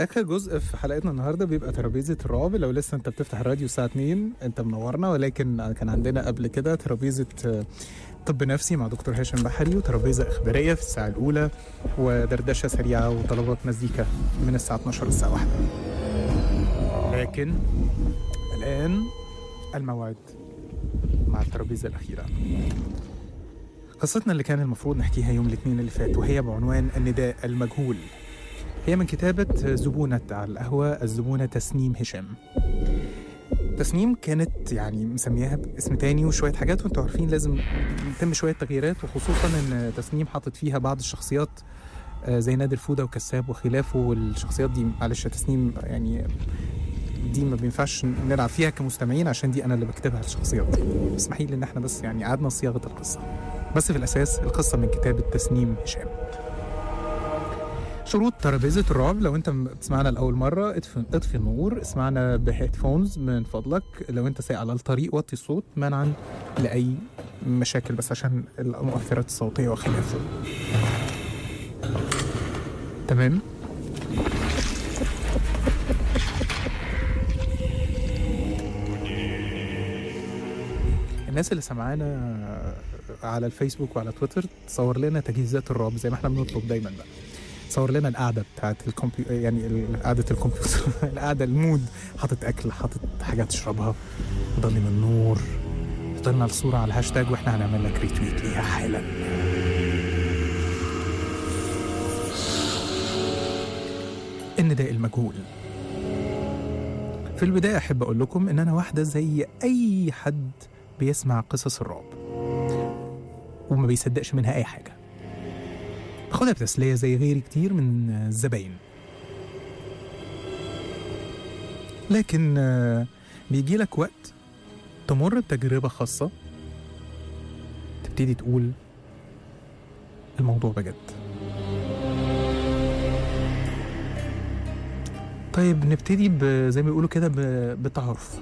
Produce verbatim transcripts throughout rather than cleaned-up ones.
اخر جزء في حلقتنا النهارده بيبقى ترابيزه الرعب. لو لسه انت بتفتح الراديو الساعه اتنين انت منورنا، ولكن كان عندنا قبل كده ترابيزه طب نفسي مع دكتور هاشم بحري، وترابيزه اخباريه في الساعه الاولى، ودردشه سريعه وطلبات مزيكا من الساعه اتناشر للساعه واحدة. لكن الان الموعد مع الترابيزه الاخيره، قصتنا اللي كان المفروض نحكيها يوم الاثنين اللي فات، وهي بعنوان النداء المجهول. هي من كتابة زبونة على القهوة، الزبونة تسنيم هشام. تسنيم كانت يعني مسميها باسم تاني وشوية حاجات، وانتوا عارفين لازم يتم شوية تغييرات، وخصوصا ان تسنيم حطت فيها بعض الشخصيات زي نادر فودة وكساب وخلافه، والشخصيات دي معلش يا تسنيم يعني دي ما بينفعش نلعب فيها كمستمعين، عشان دي انا اللي بكتبها الشخصيات دي. اسمحي لي ان احنا بس يعني عادنا صياغة القصة، بس في الاساس القصة من كتابة تسنيم هشام. شروط ترابيزة الرعب: لو انت بتسمعنا لأول مرة اطفي, اطفي النور، اسمعنا بهيدفونز من فضلك. لو انت سايق على الطريق وطي الصوت منعا لأي مشاكل، بس عشان المؤثرات الصوتية وخلافه. تمام؟ الناس اللي سمعانا على الفيسبوك وعلى تويتر تصور لنا تجهيزات الرعب زي ما احنا بنطلب دايما بقى. صور لنا القعده بتاعت الكمبيوتر، يعني قعده الكمبيوتر القعده المود، حاطط اكل، حاطط حاجه تشربها، ضلم النور، حط لنا الصوره على الهاشتاج واحنا هنعمل لك ريتويت ليها حالا. النداء المجهول. في البدايه احب اقول لكم ان انا واحده زي اي حد بيسمع قصص الرعب وما بيصدقش منها اي حاجه، باخدها بتسلية زي غيري كتير من الزباين. لكن بيجي لك وقت تمر بتجربة خاصة تبتدي تقول الموضوع بجد. طيب نبتدي زي ما بيقولوا كده بالتعارف.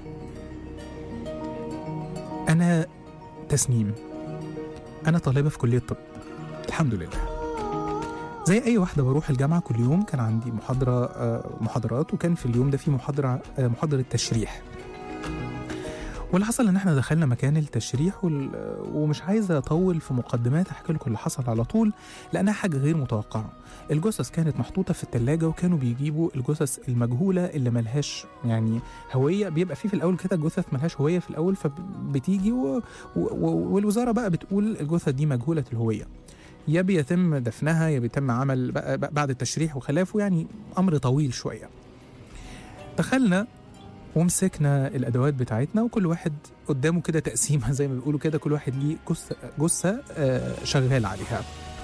أنا تسنيم، أنا طالبة في كلية الطب الحمد لله. زي أي واحدة بروح الجامعة كل يوم، كان عندي محاضرة محاضرات، وكان في اليوم ده في محاضرة محاضرة تشريح. واللي حصل إن إحنا دخلنا مكان التشريح، ومش عايزة أطول في مقدمات، أحكي لكم اللي حصل على طول لأنها حاجة غير متوقعة. الجثث كانت محطوطة في التلاجة، وكانوا بيجيبوا الجثث المجهولة اللي ملهاش يعني هوية. بيبقى فيه في الأول كده جثث ملهاش هوية في الأول، فبتيجي و... و... والوزارة بقى بتقول الجثث دي مجهولة الهوية، يا بيتم دفنها يا بيتم عمل بعد التشريح وخلافه، يعني أمر طويل شوية. دخلنا ومسكنا الأدوات بتاعتنا، وكل واحد قدامه كده تقسيمة زي ما بيقولوا كده، كل واحد ليه جثة جثة شغال عليها.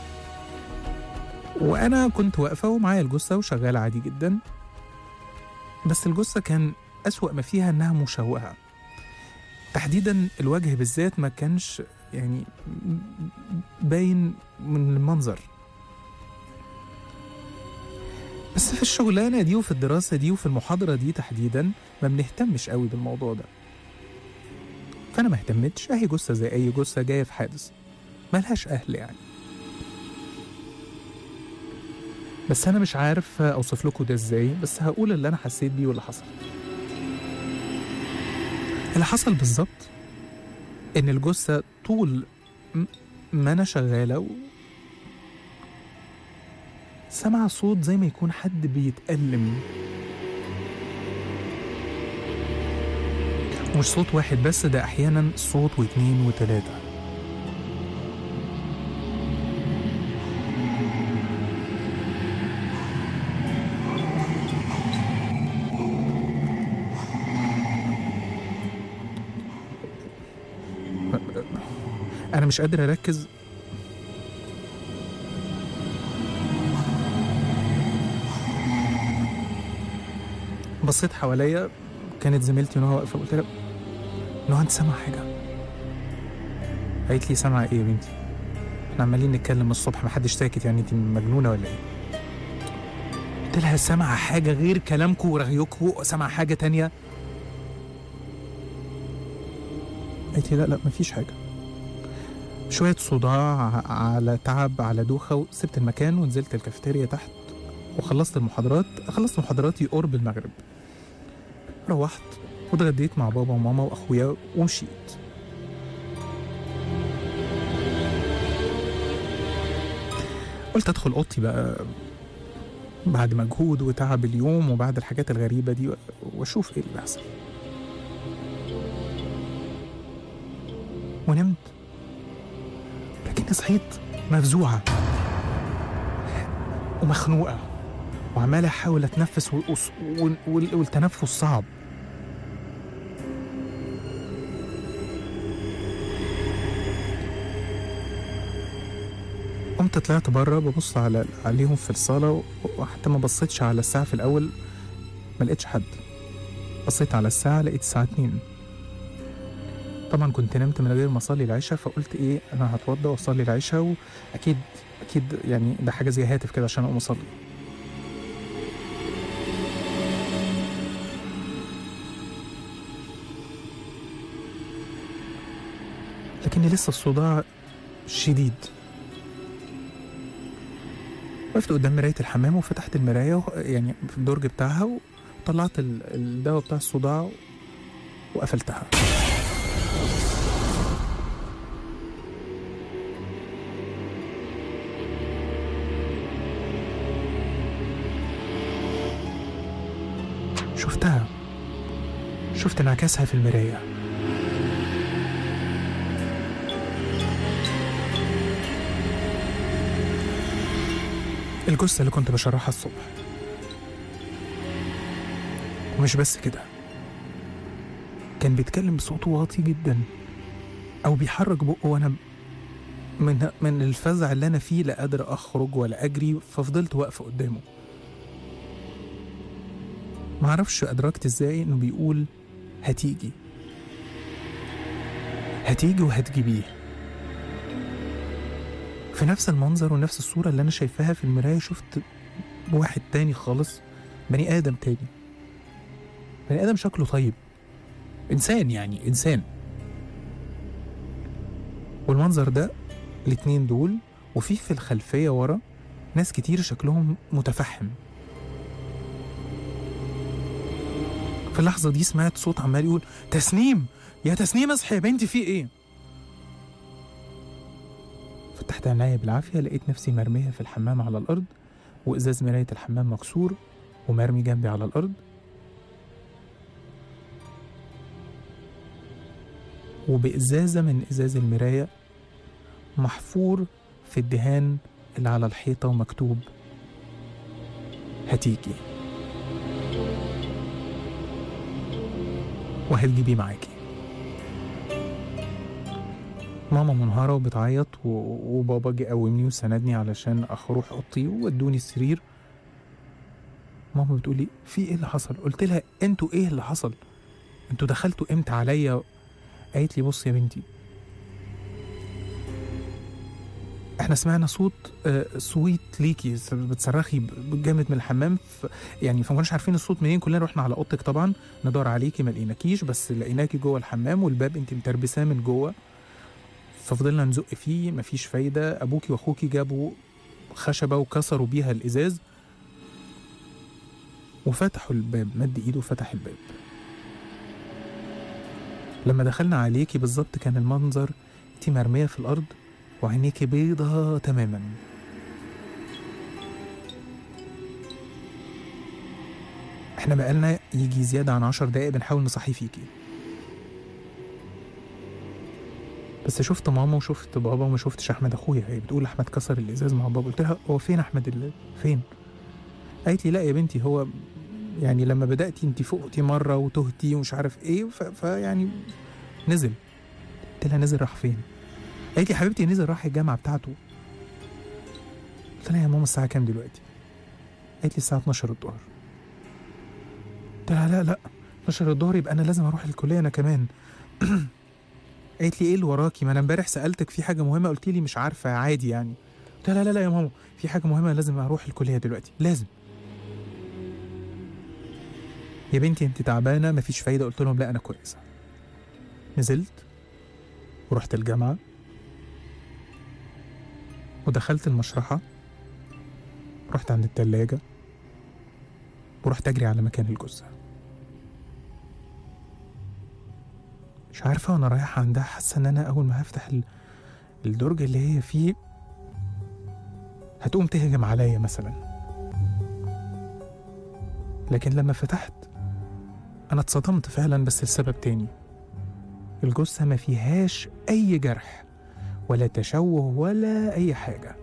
وأنا كنت واقفة ومعايا الجثة وشغال عادي جدا، بس الجثة كان أسوأ ما فيها إنها مشوهة، تحديدا الوجه بالذات ما كانش يعني باين من المنظر. بس في الشغلانة دي وفي الدراسة دي وفي المحاضرة دي تحديدا ما بنهتمش قوي بالموضوع ده، فأنا ما اهتمتش. أهي جثة زي أي جثة جاية في حادث ملهاش أهل يعني. بس أنا مش عارف أوصف لكم ده إزاي، بس هقول اللي أنا حسيت بيه واللي حصل. اللي حصل بالظبط إن الجثة طول ما أنا شغالة و... سمع صوت زي ما يكون حد بيتألم، ومش صوت واحد بس، ده أحيانا صوت واثنين وثلاثة. أنا مش قادر أركز. بصيت حواليا، كانت زميلتي نهى واقفة، قلت لها نهى أنت سامعة حاجة؟ قالت لي سامعة إيه يا بنتي؟ إحنا عمالين نتكلم الصبح محدش ساكت، يعني أنت مجنونة ولا إيه؟ قلت لها سامعة حاجة غير كلامكم ورغيكم؟ سامعة حاجة تانية؟ قالت لي لا لا مفيش حاجة. شوية صداع على تعب على دوخة، وسبت المكان ونزلت الكافيتيريا تحت وخلصت المحاضرات خلصت محاضراتي قرب المغرب. روحت واتغديت مع بابا وماما واخويا ومشيت. قلت ادخل اوضتي بقى بعد مجهود وتعب اليوم وبعد الحاجات الغريبة دي واشوف ايه اللي بيحصل. ونمت، لكني صحيت مفزوعة ومخنوقة وعمالة احاول اتنفس والتنفس صعب. قمت طلعت بره ببص على عليهم في الصالة، وحتى ما بصيتش على الساعة في الأول، ما لقيتش حد. بصيت على الساعة لقيت الساعة اتنين. طبعا كنت نمت من غير ما أصلي العشاء، فقلت إيه أنا هتوضى وأصلي العشاء، وأكيد أكيد يعني ده حاجة زي هاتف كده عشان أقوم أصلي. لكني لسه الصداع شديد. وقفت قدام مراية الحمام وفتحت المراية يعني في الدرج بتاعها، وطلعت الدواء بتاع الصداع وقفلتها. شفتها، شفت انعكاسها في المراية. الجثة اللي كنت بشرحها الصبح. ومش بس كده، كان بيتكلم بصوت واطي جدا، او بيحرك بقه، وانا من من الفزع اللي انا فيه لا قادر اخرج ولا اجري، ففضلت واقفه قدامه. معرفش ادركت ازاي انه بيقول هتيجي هتيجي وهتجيبيه. في نفس المنظر ونفس الصورة اللي أنا شايفاها في المراية شفت واحد تاني خالص، بني آدم تاني، بني آدم شكله طيب، إنسان يعني إنسان. والمنظر ده الاتنين دول، وفي في الخلفية ورا ناس كتير شكلهم متفحم. في اللحظة دي سمعت صوت عمال يقول تسنيم، يا تسنيم اصحي يا بنتي في ايه؟ فتحت عينيا بالعافية، لقيت نفسي مرمية في الحمام على الأرض، وإزاز مراية الحمام مكسور ومرمي جنبي على الأرض، وبإزازة من إزاز المراية محفور في الدهان اللي على الحيطة ومكتوب هتيجي وهتجيبيه معاكي. ماما منهارة وبتعيط، وبابا جه قومني وسندني علشان اروح اوضتي وودوني السرير. ماما بتقولي في ايه اللي حصل؟ قلت لها انتوا ايه اللي حصل؟ انتوا دخلتوا امتى عليا؟ قالت لي بص يا بنتي، احنا سمعنا صوت آه صويت ليكي بتصرخي جامد من الحمام، ف يعني فما كناش عارفين الصوت منين. كلنا رحنا على اوضتك طبعا ندور عليكي، ما لقيناكيش، بس لقيناكي جوه الحمام والباب انت متربساه من جوه، ففضلنا نزق فيه مفيش فايدة. أبوكي وأخوكي جابوا خشبة وكسروا بيها الإزاز وفتحوا الباب، مد إيده وفتح الباب. لما دخلنا عليكي بالظبط كان المنظر انتي مرمية في الأرض وعينيكي بيضة تماما. احنا بقالنا يجي زيادة عن عشر دقايق بنحاول نصحي فيكي، بس شفت ماما وشفت بابا وما شفتش احمد اخويا. هي بتقول احمد كسر الازاز مع بابا. قلت لها هو فين احمد اللي فين؟ قالت لي لا يا بنتي، هو يعني لما بداتي انت فوقتي مره وتهتي ومش عارف ايه، فيعني نزل. قلت لها نزل راح فين؟ قالت لي حبيبتي نزل راح الجامعه بتاعته. قلت لها يا ماما الساعه كام دلوقتي؟ قالت لي الساعه اتناشر الظهر. قلت لها لا لا اتناشر الظهر يبقى انا لازم اروح الكليه انا كمان. قالت لي ايه اللي وراكي؟ ما انا امبارح سالتك في حاجه مهمه قلت لي مش عارفه عادي يعني. قلت لها لا لا يا ماما في حاجه مهمه لازم اروح الكليه دلوقتي لازم. يا بنتي انت تعبانه مفيش فايده. قلت لهم لا انا كويسه. نزلت ورحت الجامعه ودخلت المشرحه، رحت عند التلاجة ورحت أجري على مكان الجثة. مش عارفة وأنا رايحة عندها حاسة إن أنا أول ما هفتح الدرج اللي هي فيه هتقوم تهجم عليا مثلا، لكن لما فتحت أنا اتصدمت فعلا بس لسبب تاني. الجثة ما فيهاش أي جرح ولا تشوه ولا أي حاجة.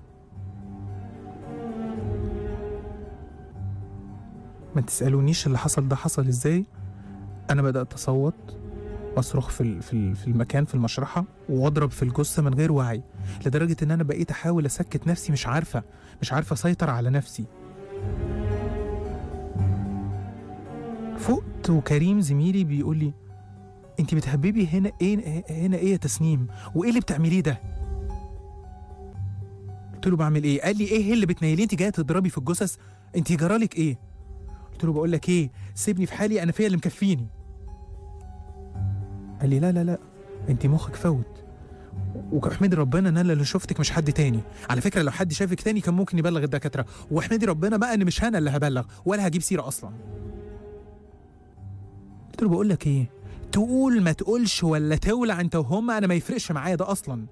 ما تسألونيش اللي حصل ده حصل إزاي. أنا بدأت أصوت واصرخ في في في المكان في المشرحة واضرب في الجثة من غير وعي، لدرجة إن أنا بقيت أحاول أسكت نفسي، مش عارفة مش عارفة أسيطر على نفسي. فقت وكريم زميلي بيقول لي أنت بتهببي هنا إيه هنا إيه يا تسنيم؟ وإيه اللي بتعمليه ده؟ قلت له بعمل إيه؟ قال لي إيه اللي بتنيلي؟ أنت جاية تضربي في الجثث؟ أنت جرالك إيه؟ قلت له بقول لك إيه؟ سيبني في حالي، أنا فيا اللي مكفيني. قال لي لا لا لا انت مخك فوت، واحمدي ربنا ان انا اللي شفتك مش حد تاني. على فكره لو حد شافك تاني كان ممكن يبلغ الدكاتره، واحمدي ربنا بقى ان مش انا اللي هبلغ ولا هجيب سيره اصلا. قلت له بقول لك ايه، تقول ما تقولش ولا تولع انت وهم، انا ما يفرقش معايا ده اصلا.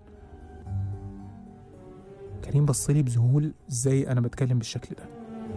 كريم بص لي بذهول ازاي انا بتكلم بالشكل ده.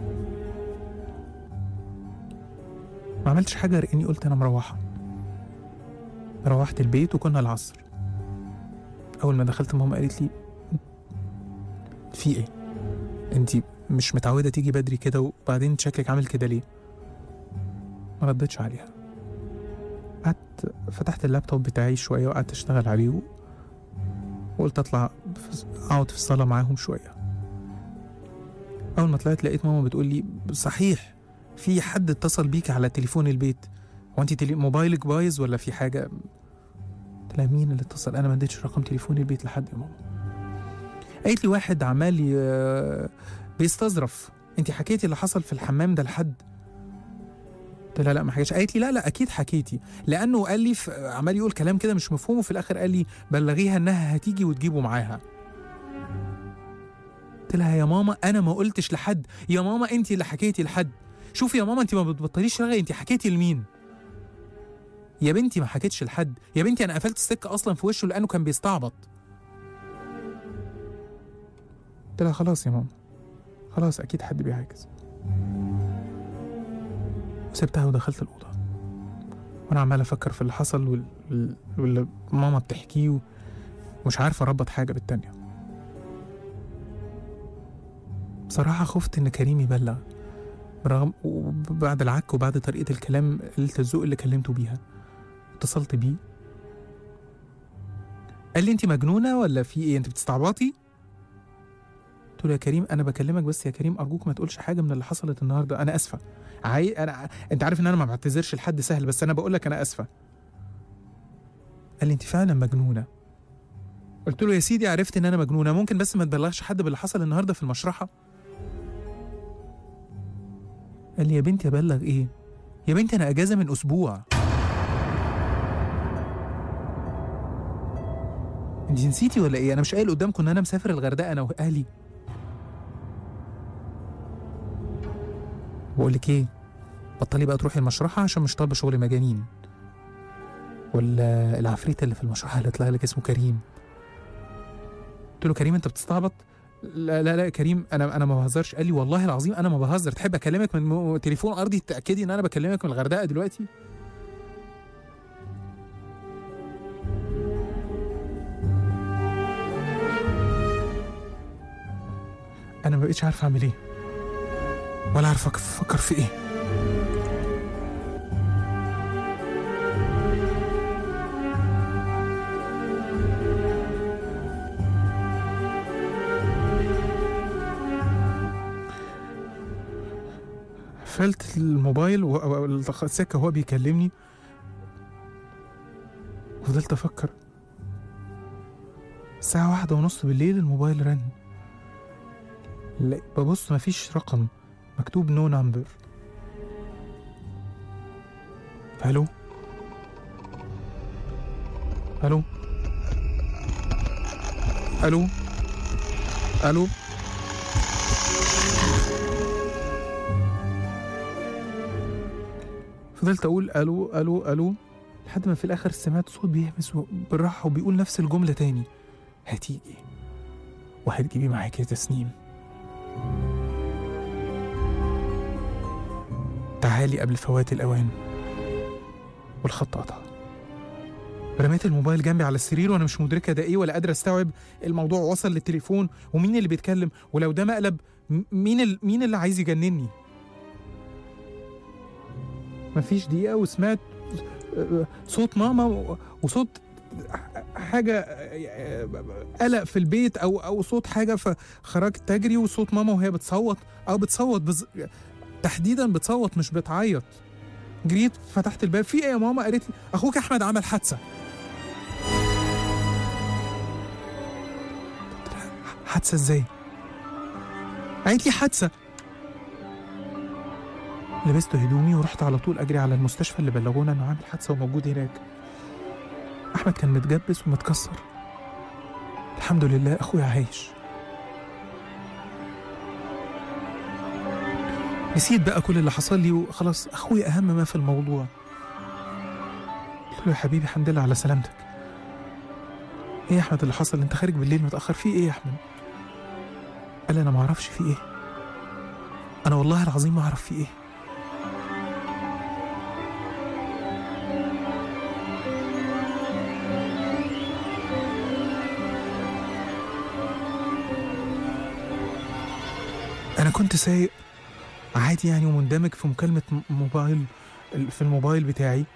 ما عملتش حاجه غير اني قلت انا مروحه. روحت البيت وكنا العصر. أول ما دخلت ماما قالت لي في إيه؟ أنتي مش متعودة تيجي بدري كده وبعدين شكلك عامل كده ليه؟ ما ردتش عليها. قعدت فتحت اللابتوب بتاعي شوية وقعدت أشتغل عليه وقلت أطلع أقعد في الصالة معاهم شوية. أول ما طلعت لقيت ماما بتقول لي صحيح في حد اتصل بيك على تليفون البيت، هو انت تلي... موبايلك بايظ ولا في حاجه؟ قلت لها مين اللي اتصل؟ انا ما اديتش رقم تليفون البيت لحد يا ماما. قالت لي واحد عمال ي... بيستظرف، انت حكيتي اللي حصل في الحمام ده لحد؟ قلت لها لا ما حكيتش. قالت لي لا لا اكيد حكيتي، لانه قال لي في... عمال يقول كلام كده مش مفهوم، وفي الاخر قال لي بلغيها انها هتيجي وتجيبه معاها. قلت لها يا ماما انا ما قلتش لحد، يا ماما انت اللي حكيتي لحد. شوفي يا ماما انت ما بتبطليش رغي، انت حكيتي لمين؟ يا بنتي ما حكيتش لحد، يا بنتي انا قفلت السكه اصلا في وشه لانه كان بيستعبط. قلت لها خلاص يا ماما خلاص اكيد حد بيعاكس، وسبتها ودخلت الاوضه وانا عمال افكر في اللي حصل وال... واللي ماما بتحكيه، ومش عارفه اربط حاجه بالتانيه. بصراحه خفت ان كريم يبلغ، برغم وبعد العك وبعد طريقه الكلام قلة الذوق اللي كلمته بيها. اتصلت بيه قال لي انت مجنونه ولا في ايه، انت بتستعبطي؟ قلت له يا كريم انا بكلمك بس يا كريم ارجوك ما تقولش حاجه من اللي حصلت النهارده، انا اسفه. عاي... انا انت عارف ان انا ما بعتذرش لحد سهل، بس انا بقول لك انا اسفه. قال لي انت فعلا مجنونه. قلت له يا سيدي عرفت ان انا مجنونه، ممكن بس ما تبلغش حد باللي حصل النهارده في المشرحه؟ قال لي يا بنتي ابلغ ايه؟ يا بنتي انا اجازه من اسبوع. انت نسيتي ولا ايه؟ انا مش قايل قدامكم ان انا مسافر الغردقه انا واهلي؟ بقول لك ايه، بطلي بقى تروحي المشرحه عشان مش طالبه شغل مجانين، ولا العفريت اللي في المشرحه اللي طلع لك اسمه كريم. قلت له كريم انت بتستعبط؟ لا لا لا كريم انا انا ما بهزرش. قال لي والله العظيم انا ما بهزر، تحب اكلمك من تليفون ارضي تاكدي ان انا بكلمك من الغردقه دلوقتي؟ انا ما بقيتش عارف اعمل ايه ولا عارف افكر في ايه. قفلت الموبايل والسكه وهو بيكلمني وفضلت افكر. الساعه واحدة ونص بالليل الموبايل رن، لا ببص مفيش رقم، مكتوب نو نمبر. الو الو الو الو فضلت اقول الو الو الو لحد ما في الاخر سمعت صوت بيهمس بالراحه وبيقول نفس الجمله تاني: هتيجي وهتجيبي معاكي يا تسنيم، تعالي قبل فوات الاوان. والخط قطع. رميت الموبايل جنبي على السرير وانا مش مدركه ده ايه ولا قادره استوعب الموضوع وصل للتليفون ومين اللي بيتكلم، ولو ده مقلب مين ال... مين اللي عايز يجنني. مفيش دقيقه وسمعت صوت ماما وصوت حاجه قلق في البيت او او صوت حاجه، فخرجت تجري وصوت ماما وهي بتصوت او بتصوت بز... تحديدا بتصوت مش بتعيط. جريت فتحت الباب: في ايه يا ماما؟ قالت لي اخوك احمد عمل حادثه. حادثه ازاي؟ قالت لي حادثه. لبست هدومي ورحت على طول اجري على المستشفى اللي بلغونا انه عامل حادثه وموجود هناك. احمد كان متجبس ومتكسر. الحمد لله اخويا عايش. نسيت بقى كل اللي حصل لي وخلاص، اخويا اهم ما في الموضوع. قلت له: يا حبيبي الحمد لله على سلامتك. ايه يا احمد اللي حصل؟ انت خارج بالليل متاخر، في ايه يا احمد؟ قال: انا ما اعرفش في ايه، انا والله العظيم ما اعرف في ايه. انا كنت سايق عادي يعني ومندمج في مكالمة موبايل في الموبايل بتاعي.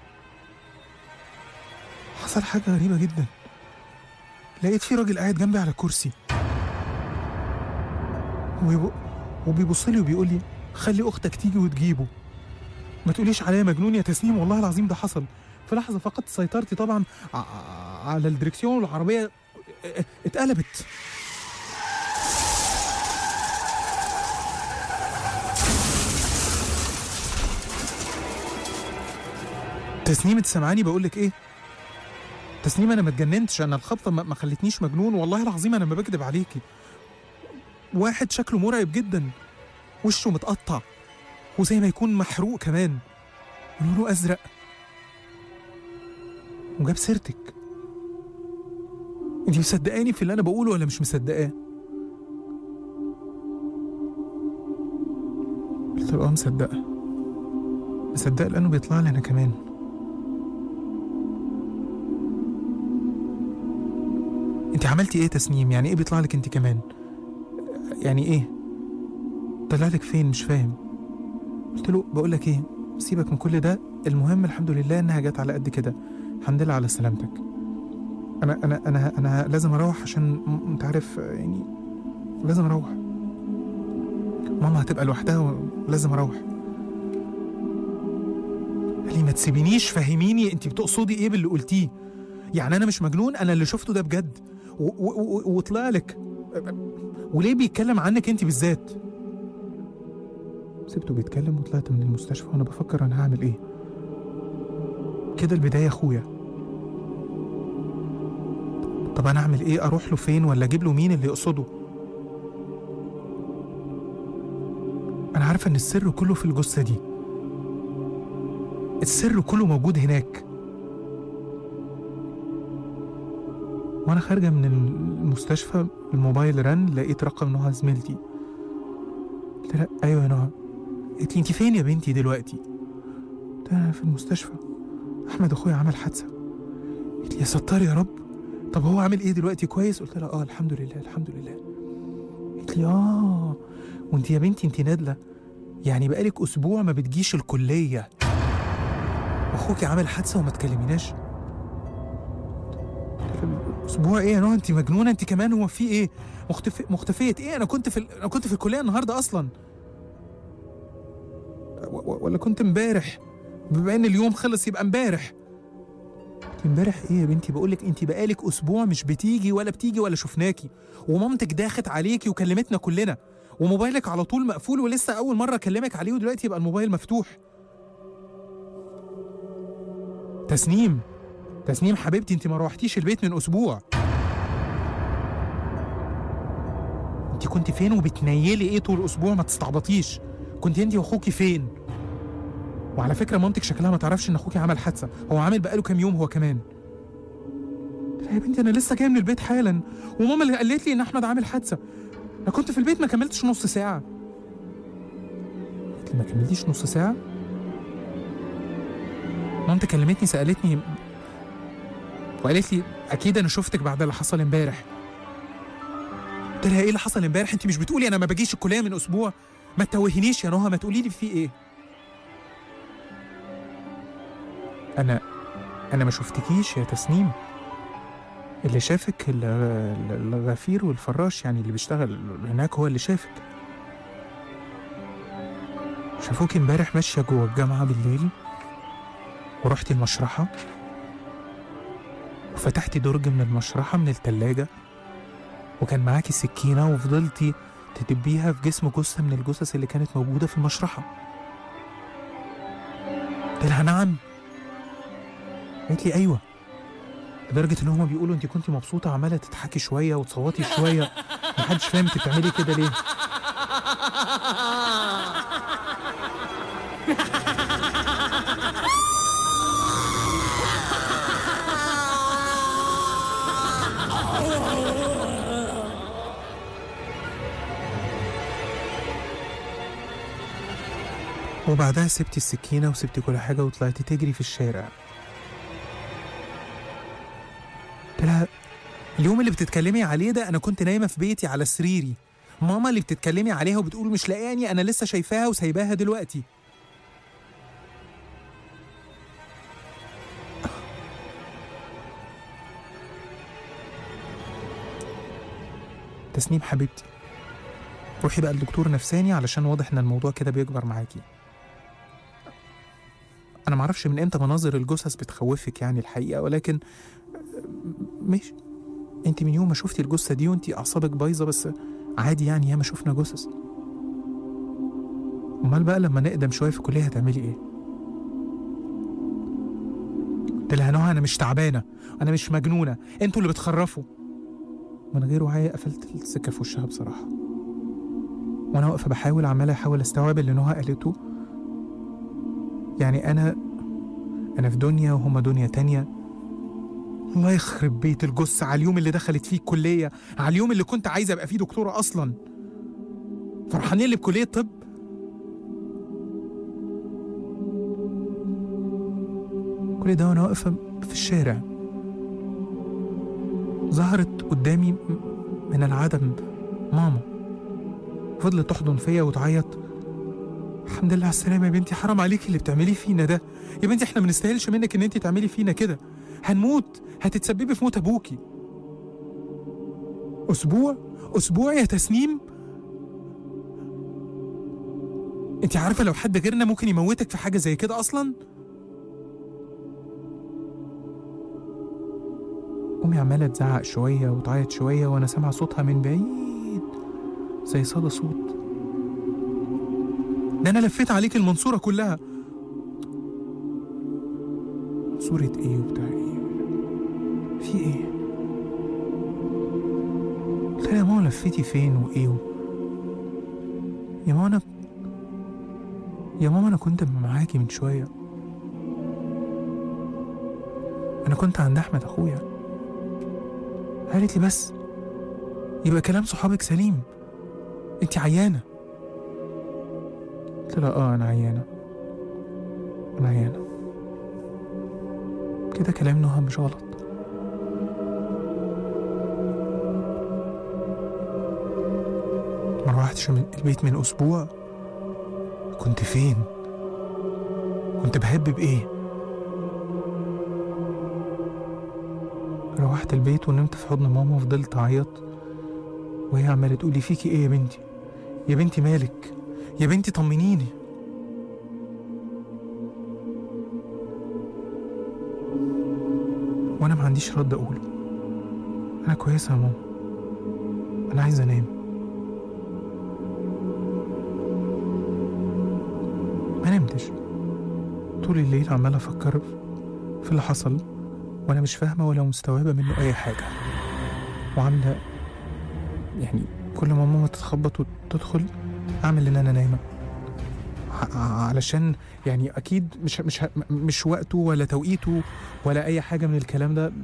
حصل حاجة غريبة جدا. لقيت في راجل قاعد جنبي على كرسي وبيبص لي وبيقول لي: خلي اختك تيجي وتجيبه، ما تقوليش عليا مجنون يا تسنيم، والله العظيم ده حصل. في لحظة فقدت سيطرتي طبعا على الدركسيون والعربية اتقلبت. تسنيم انت سامعاني بقول لك ايه؟ تسنيم انا ما اتجننتش، انا الخبطه ما خلتنيش مجنون، والله العظيم انا ما بكذب عليكي. واحد شكله مرعب جدا، وشه متقطع وزي ما يكون محروق كمان، ولونه ازرق، وجاب سيرتك. انت مصدقاني في اللي انا بقوله ولا مش مصدقاه؟ قلت له: اه مصدقه مصدقه لانه بيطلع لي انا كمان. انت عملتي ايه تسنيم؟ يعني ايه بيطلع لك انت كمان؟ يعني ايه؟ طلع لك فين؟ مش فاهم. قلت له: بقول لك ايه، سيبك من كل ده، المهم الحمد لله انها جت على قد كده، الحمد لله على سلامتك. انا انا انا انا لازم اروح عشان انت عارف يعني لازم اروح، ماما هتبقى لوحدها ولازم اروح. قال لي: ما تسيبينيش، فهميني انت بتقصدي ايه باللي قلتيه؟ يعني انا مش مجنون، انا اللي شفته ده بجد وطلع لك، وليه بيتكلم عنك انت بالذات؟ سبته بيتكلم وطلعت من المستشفى وانا بفكر انا هعمل ايه. كده البدايه اخويا. طب انا اعمل ايه؟ اروح له فين ولا اجيب له مين اللي يقصده؟ انا عارفه ان السر كله في الجثه دي، السر كله موجود هناك. وانا خارجه من المستشفى الموبايل رن، لقيت رقم نهى زميلتي. قلت لها: ايوه يا نهى. قالت لي: انت فين يا بنتي دلوقتي؟ قلت لها: انا في المستشفى، احمد اخويا عمل حادثه. قالت لي: يا ستار يا رب. طب هو عامل ايه دلوقتي؟ كويس؟ قلت لها: اه الحمد لله الحمد لله. قالت لي: اه وانت يا بنتي انت نادله، يعني بقالك اسبوع ما بتجيش الكليه واخوكي عامل حادثه وما تكلميناش؟ اسبوع ايه يا نهى؟ انت مجنونه انت كمان، هو في ايه؟ مختفي مختفيه ايه؟ انا كنت في ال... انا كنت في الكليه النهارده اصلا، و... ولا كنت امبارح؟ بما ان اليوم خلص يبقى امبارح. امبارح ايه يا بنتي؟ بقول لك انت بقالك اسبوع مش بتيجي ولا بتيجي ولا شفناكي، ومامتك داخت عليكي وكلمتنا كلنا، وموبايلك على طول مقفول، ولسه اول مره اكلمك عليه ودلوقتي يبقى الموبايل مفتوح. تسنيم تسنيم حبيبتي، انت ما روحتيش البيت من اسبوع. انت كنت فين وبتنيلي ايه طول الاسبوع؟ ما تستعبطيش، كنت انت واخوكي فين؟ وعلى فكره مامتك شكلها ما تعرفش ان اخوكي عمل حادثه، هو عامل بقاله كام يوم هو كمان. قلت لها يا بنتي انا لسه جايه من البيت حالا، وماما اللي قالت لي ان احمد عامل حادثه، انا كنت في البيت ما كملتش نص ساعه. قلت لي ما كملتيش نص ساعه؟ مامتي كلمتني سالتني وقالت لي اكيد انا شفتك بعد اللي حصل امبارح. قلت لها ايه اللي حصل امبارح؟ انت مش بتقولي انا ما باجيش الكليه من اسبوع؟ ما تتوهنيش يا نهى، ما تقولي لي في ايه. انا انا ما شفتكيش يا تسنيم، اللي شافك الغفير والفراش يعني اللي بيشتغل هناك هو اللي شافك. شافوك امبارح ماشيه جوه الجامعه بالليل ورحتي المشرحه وفتحتي درج من المشرحه من التلاجة وكان معاكي سكينه وفضلتي تدبيها في جسم جثه من الجثث اللي كانت موجوده في المشرحه. قلت لها نعم. قالت لي ايوه، لدرجه ان هما بيقولوا انت كنتي مبسوطه عماله تضحكي شويه وتصوتي شويه، محدش فاهم انت بتعملي كده ليه. وبعدها سبتي السكينه وسبتي كل حاجه وطلعتي تجري في الشارع. قلت لها اليوم اللي بتتكلمي عليه ده انا كنت نايمه في بيتي على سريري، ماما اللي بتتكلمي عليها وبتقول مش لاقياني انا لسه شايفاها وسايباها دلوقتي. تسنيم حبيبتي روحي بقى لدكتور نفساني علشان واضح ان الموضوع كده بيكبر معاكي. انا معرفش من امتى مناظر الجثث بتخوفك يعني الحقيقه، ولكن ماشي، انت من يوم ما شفتي الجثه دي وانت اعصابك بايظه، بس عادي يعني ياما شفنا جثث. امال بقى لما نقدم شويه في الكليه هتعملي ايه؟ قلت لها نهى انا مش تعبانه، انا مش مجنونه، انتوا اللي بتخرفوا. من غير وعي قفلت السكه في وشها بصراحه، وانا واقفه بحاول عماله احاول استوعب اللي نهى قالته. يعني انا انا في دنيا وهما دنيا تانية. الله يخرب بيت الجثة على اليوم اللي دخلت فيه الكلية، على اليوم اللي كنت عايزة ابقى فيه دكتورة اصلا. فرحانين لي بكلية طب. كل ده وانا واقفة في الشارع ظهرت قدامي من العدم ماما، فضلت تحضن فيا وتعيط. الحمد لله على السلامة يا بنتي، حرام عليكي اللي بتعمليه فينا ده يا بنتي، احنا ما نستاهلش منك ان انتي تعملي فينا كده، هنموت، هتتسببي في موت ابوكي. اسبوع اسبوع يا تسنيم؟ انتي عارفة لو حد غيرنا ممكن يموتك في حاجة زي كده اصلا؟ امي عمالة تزعق شوية وتعيط شوية وانا سامعة صوتها من بعيد زي صدى صوت. ده انا لفيت عليك المنصورة كلها. منصورة ايه وبتاع ايه؟ في ايه؟ قلت لها يا ماما لفيتي فين وايه و... يا ماما انا يا ماما انا كنت معاكي من شوية، انا كنت عند احمد اخويا. قالت لي بس يبقى كلام صحابك سليم، انتي عيانة. قلت لها اه انا عيانة انا عيانة كده، كلام نهى مش غلط. ما روحتش من البيت من اسبوع. كنت فين؟ كنت بحب بايه؟ روحت البيت ونمت في حضن ماما وفضلت اعيط وهي عماله تقولي فيكي ايه يا بنتي؟ يا بنتي مالك؟ يا بنتي طمنيني. وانا ما عنديش رد اقوله. انا كويسه يا ماما، انا عايزه انام. ما نمتش طول الليل، عمال افكر في اللي حصل وانا مش فاهمه ولا مستوعبه منه اي حاجه، وعامله يعني كل ما ماما تتخبط وتدخل اعمل ان انا نايمه، علشان يعني اكيد مش مش مش وقته ولا توقيته ولا اي حاجه من الكلام ده.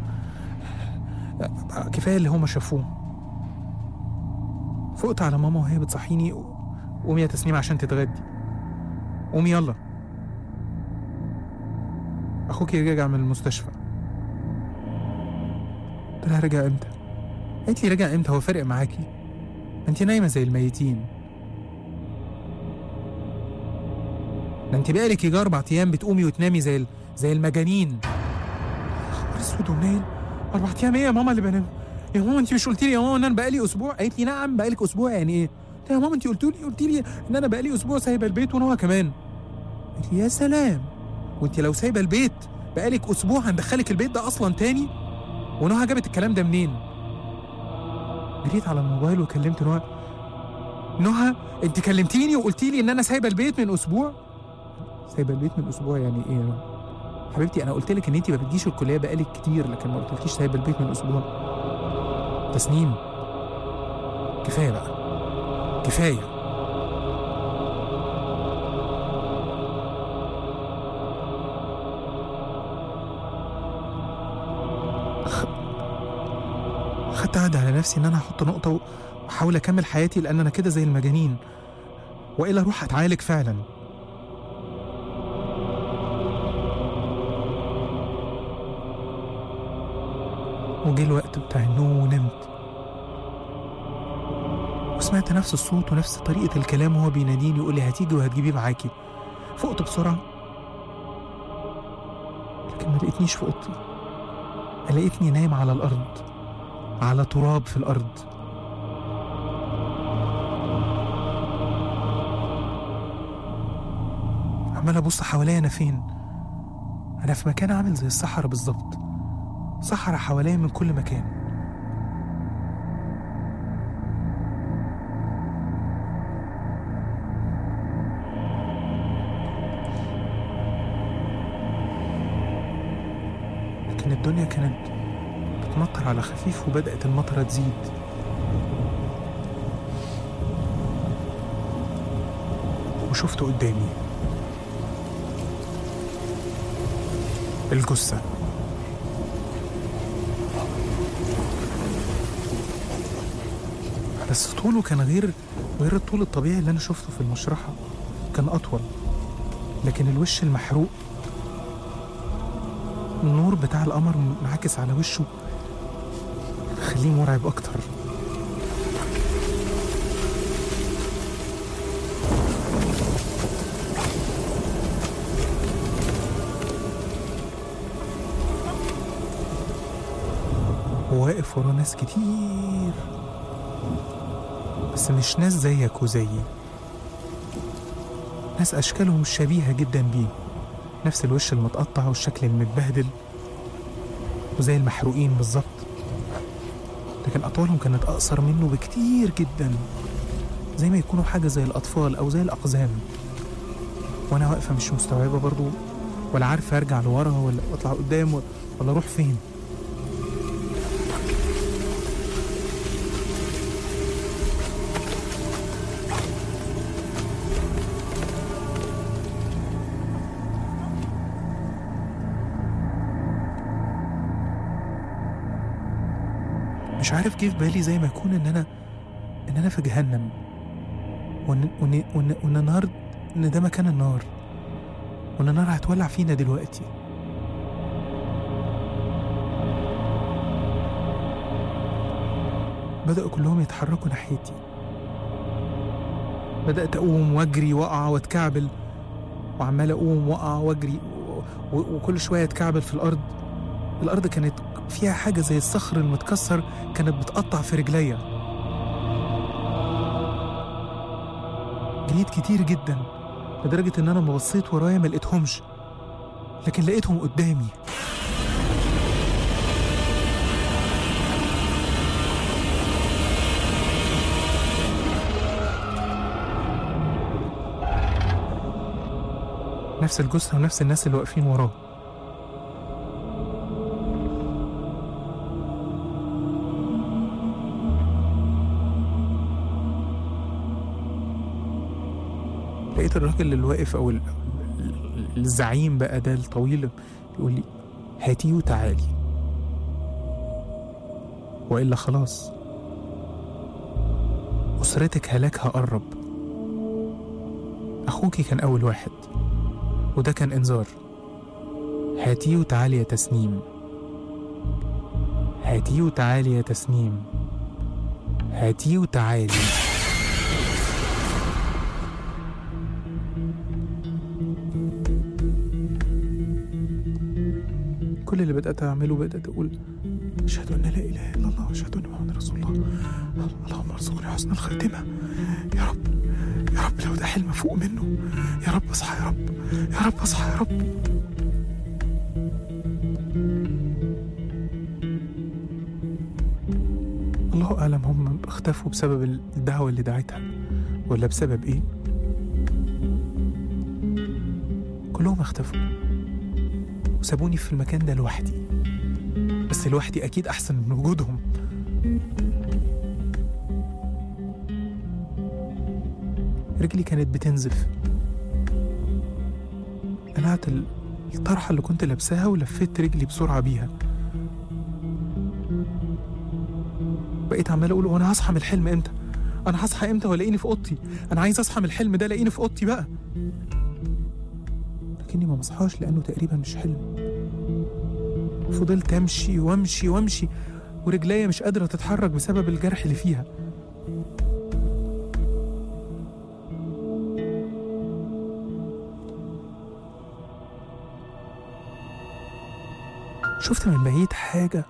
كفايه اللي هما شافوه. فقت على ماما وهي بتصحيني: قومي يا تسنيم عشان تتغدي، قومي يلا، اخوكي رجع من المستشفى. قلت لها: رجع امتى؟ قالت لي: رجع امتى، هو فارق معاكي؟ انت نايمه زي الميتين، ده انت بقالك يجي اربع ايام بتقومي وتنامي زي ال... زي المجانين. خبر اسود ومنيل، اربع ايام ايه يا ماما اللي بنام؟ يا ماما انت مش قلتي لي يا ماما ان انا بقالي اسبوع؟ قالت لي: نعم بقالك اسبوع. يعني ايه؟ قلت لها: يا ماما انت قلتي لي قلتي لي ان انا بقالي اسبوع سايبه البيت ونوها كمان. قالت لي: يا سلام، وانت لو سايبه البيت بقالك اسبوع هندخلك البيت ده اصلا تاني؟ ونوها جابت الكلام ده منين؟ جريت على الموبايل وكلمت نوها: نوها انت كلمتيني وقلتي لي ان انا سايبه البيت من اسبوع. سايبه البيت من اسبوع يعني ايه يا نوها؟ حبيبتي انا قلت لك ان انت ما بتجيش الكليه بقالك كتير، لكن ما قلتلكيش سايبه البيت من اسبوع. تسنيم كفايه بقى، كفايه. خدت عهد على نفسي ان انا هحط نقطه واحاول اكمل حياتي، لان انا كده زي المجانين، والا اروح اتعالج فعلا. وجه الوقت بتاع النوم ونمت، وسمعت نفس الصوت ونفس طريقة الكلام وهو بيناديني يقول لي: هتيجي وهتجيبيه معاكي. فقت بسرعة، لكن ما لقيتنيش في اوضتي، لقيتني نايم على الأرض، على تراب في الأرض. عمال أبص حواليا، أنا فين؟ أنا في مكان عامل زي الصحراء بالظبط، صحراء حواليا من كل مكان. لكن الدنيا كانت بتمطر على خفيف، وبدأت المطرة تزيد. وشفته قدامي الجثة، بس طوله كان غير غير الطول الطبيعي اللي أنا شفته في المشرحة، كان أطول، لكن الوش المحروق، النور بتاع القمر منعكس على وشه خليه مرعب أكتر. وواقف وراه ناس كتير، بس مش ناس زيك وزيي، ناس أشكالهم شبيهة جدا بيه، نفس الوش المتقطع والشكل المتبهدل وزي المحروقين بالظبط، لكن أطوالهم كانت أقصر منه بكتير جدا، زي ما يكونوا حاجة زي الأطفال أو زي الأقزام. وأنا واقفة مش مستوعبة برضو، ولا عارفة أرجع لورا ولا أطلع قدام ولا أروح فين. مش عارف جه في بالي زي ما يكون ان انا ان انا في جهنم، وان وان وان, وإن النار، ان ده مكان النار، وان النار هتولع فينا دلوقتي. بدأوا كلهم يتحركوا ناحيتي، بدأت أقوم وأجري وأقع وأتكعبل، وعمال أقوم وأقع وأجري وكل شوية أتكعبل في الأرض. الأرض كانت فيها حاجة زي الصخر المتكسر، كانت بتقطع في رجليا. جريت كتير جدا لدرجة إن أنا ما بصيت ورايا ما لقيتهمش، لكن لقيتهم قدامي. نفس الجثة ونفس الناس اللي واقفين وراه. لقيت الراجل اللي واقف أو الزعيم بقى ده الطويل يقول لي هاتيه وتعالي، وإلا خلاص أسرتك هلاكها قرب. أخوكي كان أول واحد، وده كان إنذار. هاتيه وتعالي يا تسنيم، هاتيه وتعالي يا تسنيم، هاتيه وتعالي. كل اللي بدأت أعمله بدأت أقول أشهد أن لا إله إلا الله وأشهد أن محمد رسول الله. اللهم ارزقني حسن الخاتمة يا رب، يا رب لو ده حلم فوق منه، يا رب اصحى، يا رب، يا رب اصحى، يا رب. الله أعلم هم اختفوا بسبب الدعوة اللي دعيتها ولا بسبب إيه. كلهم اختفوا وسابوني في المكان ده لوحدي، بس لوحدي أكيد أحسن من وجودهم. رجلي كانت بتنزف، قلعت الطرحة اللي كنت لابساها ولفيت رجلي بسرعة بيها. بقيت عمال أقول وأنا هصحى من الحلم إمتى؟ أنا هصحى إمتى ولاقيني في أوضتي؟ أنا عايز أصحى من الحلم ده لاقيني في أوضتي بقى. لكني ما بصحاش لأنه تقريبا مش حلم. فضلت أمشي وأمشي وأمشي ورجليا مش قادرة تتحرك بسبب الجرح اللي فيها. شفت من بعيد حاجة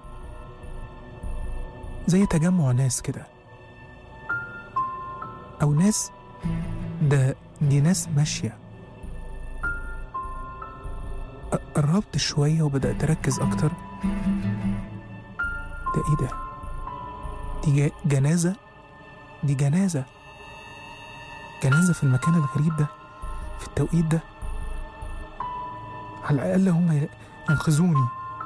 زي تجمع ناس كده، أو ناس، ده دي ناس ماشية. قربت شوية وبدأت أركز أكتر. ده إيه ده؟ دي جنازة، دي جنازة جنازة في المكان الغريب ده في التوقيت ده. على الأقل هم ينقذوني.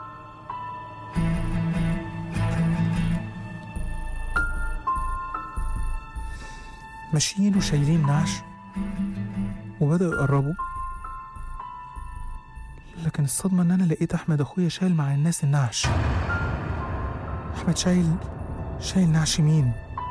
ماشيين وشايلين نعش وبدأوا يقربوا، لكن الصدمة إن أنا لقيت أحمد أخويا شايل مع الناس النعش. أحمد شايل شايل نعش مين؟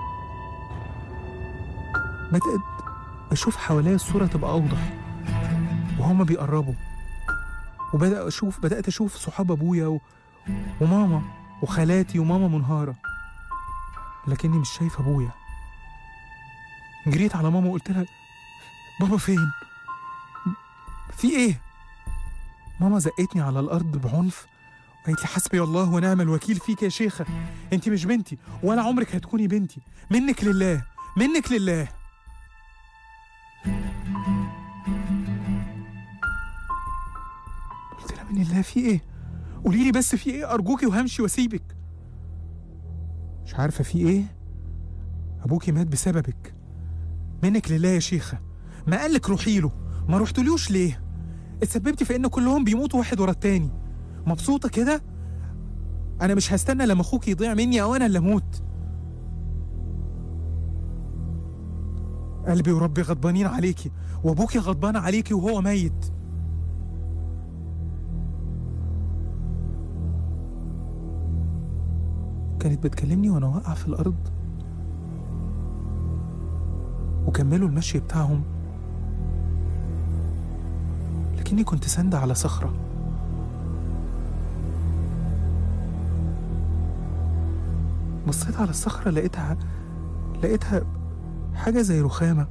بدأت أشوف حواليا الصورة تبقى أوضح وهما بيقربوا، وبدأ أشوف بدأت أشوف صحاب أبويا و... وماما وخالاتي وماما منهارة، لكني مش شايف أبويا. جريت على ماما وقلت لها بابا فين؟ في إيه؟ ماما زقتني على الأرض بعنف وقالت لي حسبي الله ونعم الوكيل فيك يا شيخة، أنت مش بنتي ولا عمرك هتكوني بنتي، منك لله، منك لله. قلت لها من الله في إيه؟ قولي لي بس في إيه أرجوكي وهمشي واسيبك. مش عارفة في إيه؟ أبوكي مات بسببك، منك لله يا شيخة. ما قالك روحي له، ما رحتلوش ليه؟ اتسببتي في إن كلهم بيموتوا واحد ورا التاني. مبسوطة كده؟ أنا مش هستنى لما أخوك يضيع مني أو أنا اللي أموت. قلبي وربي غضبانين عليكي، وأبوكي غضبان عليكي وهو ميت. كانت بتكلمني وأنا واقع في الأرض، وكملوا المشي بتاعهم، لكني كنت ساندة على صخرة. بصيت على الصخرة لقيتها لقيتها حاجة زي رخامة.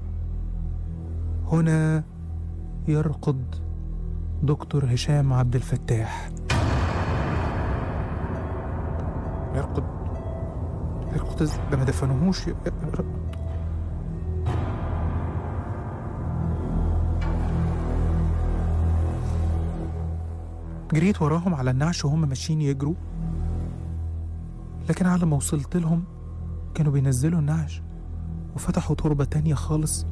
هنا يرقد دكتور هشام عبد الفتاح. يرقد يرقد ده ما دفنوهوش. جريت وراهم على النعش وهم ماشيين يجروا، لكن على ما وصلت لهم كانوا بينزلوا النعش وفتحوا تربة تانية خالص.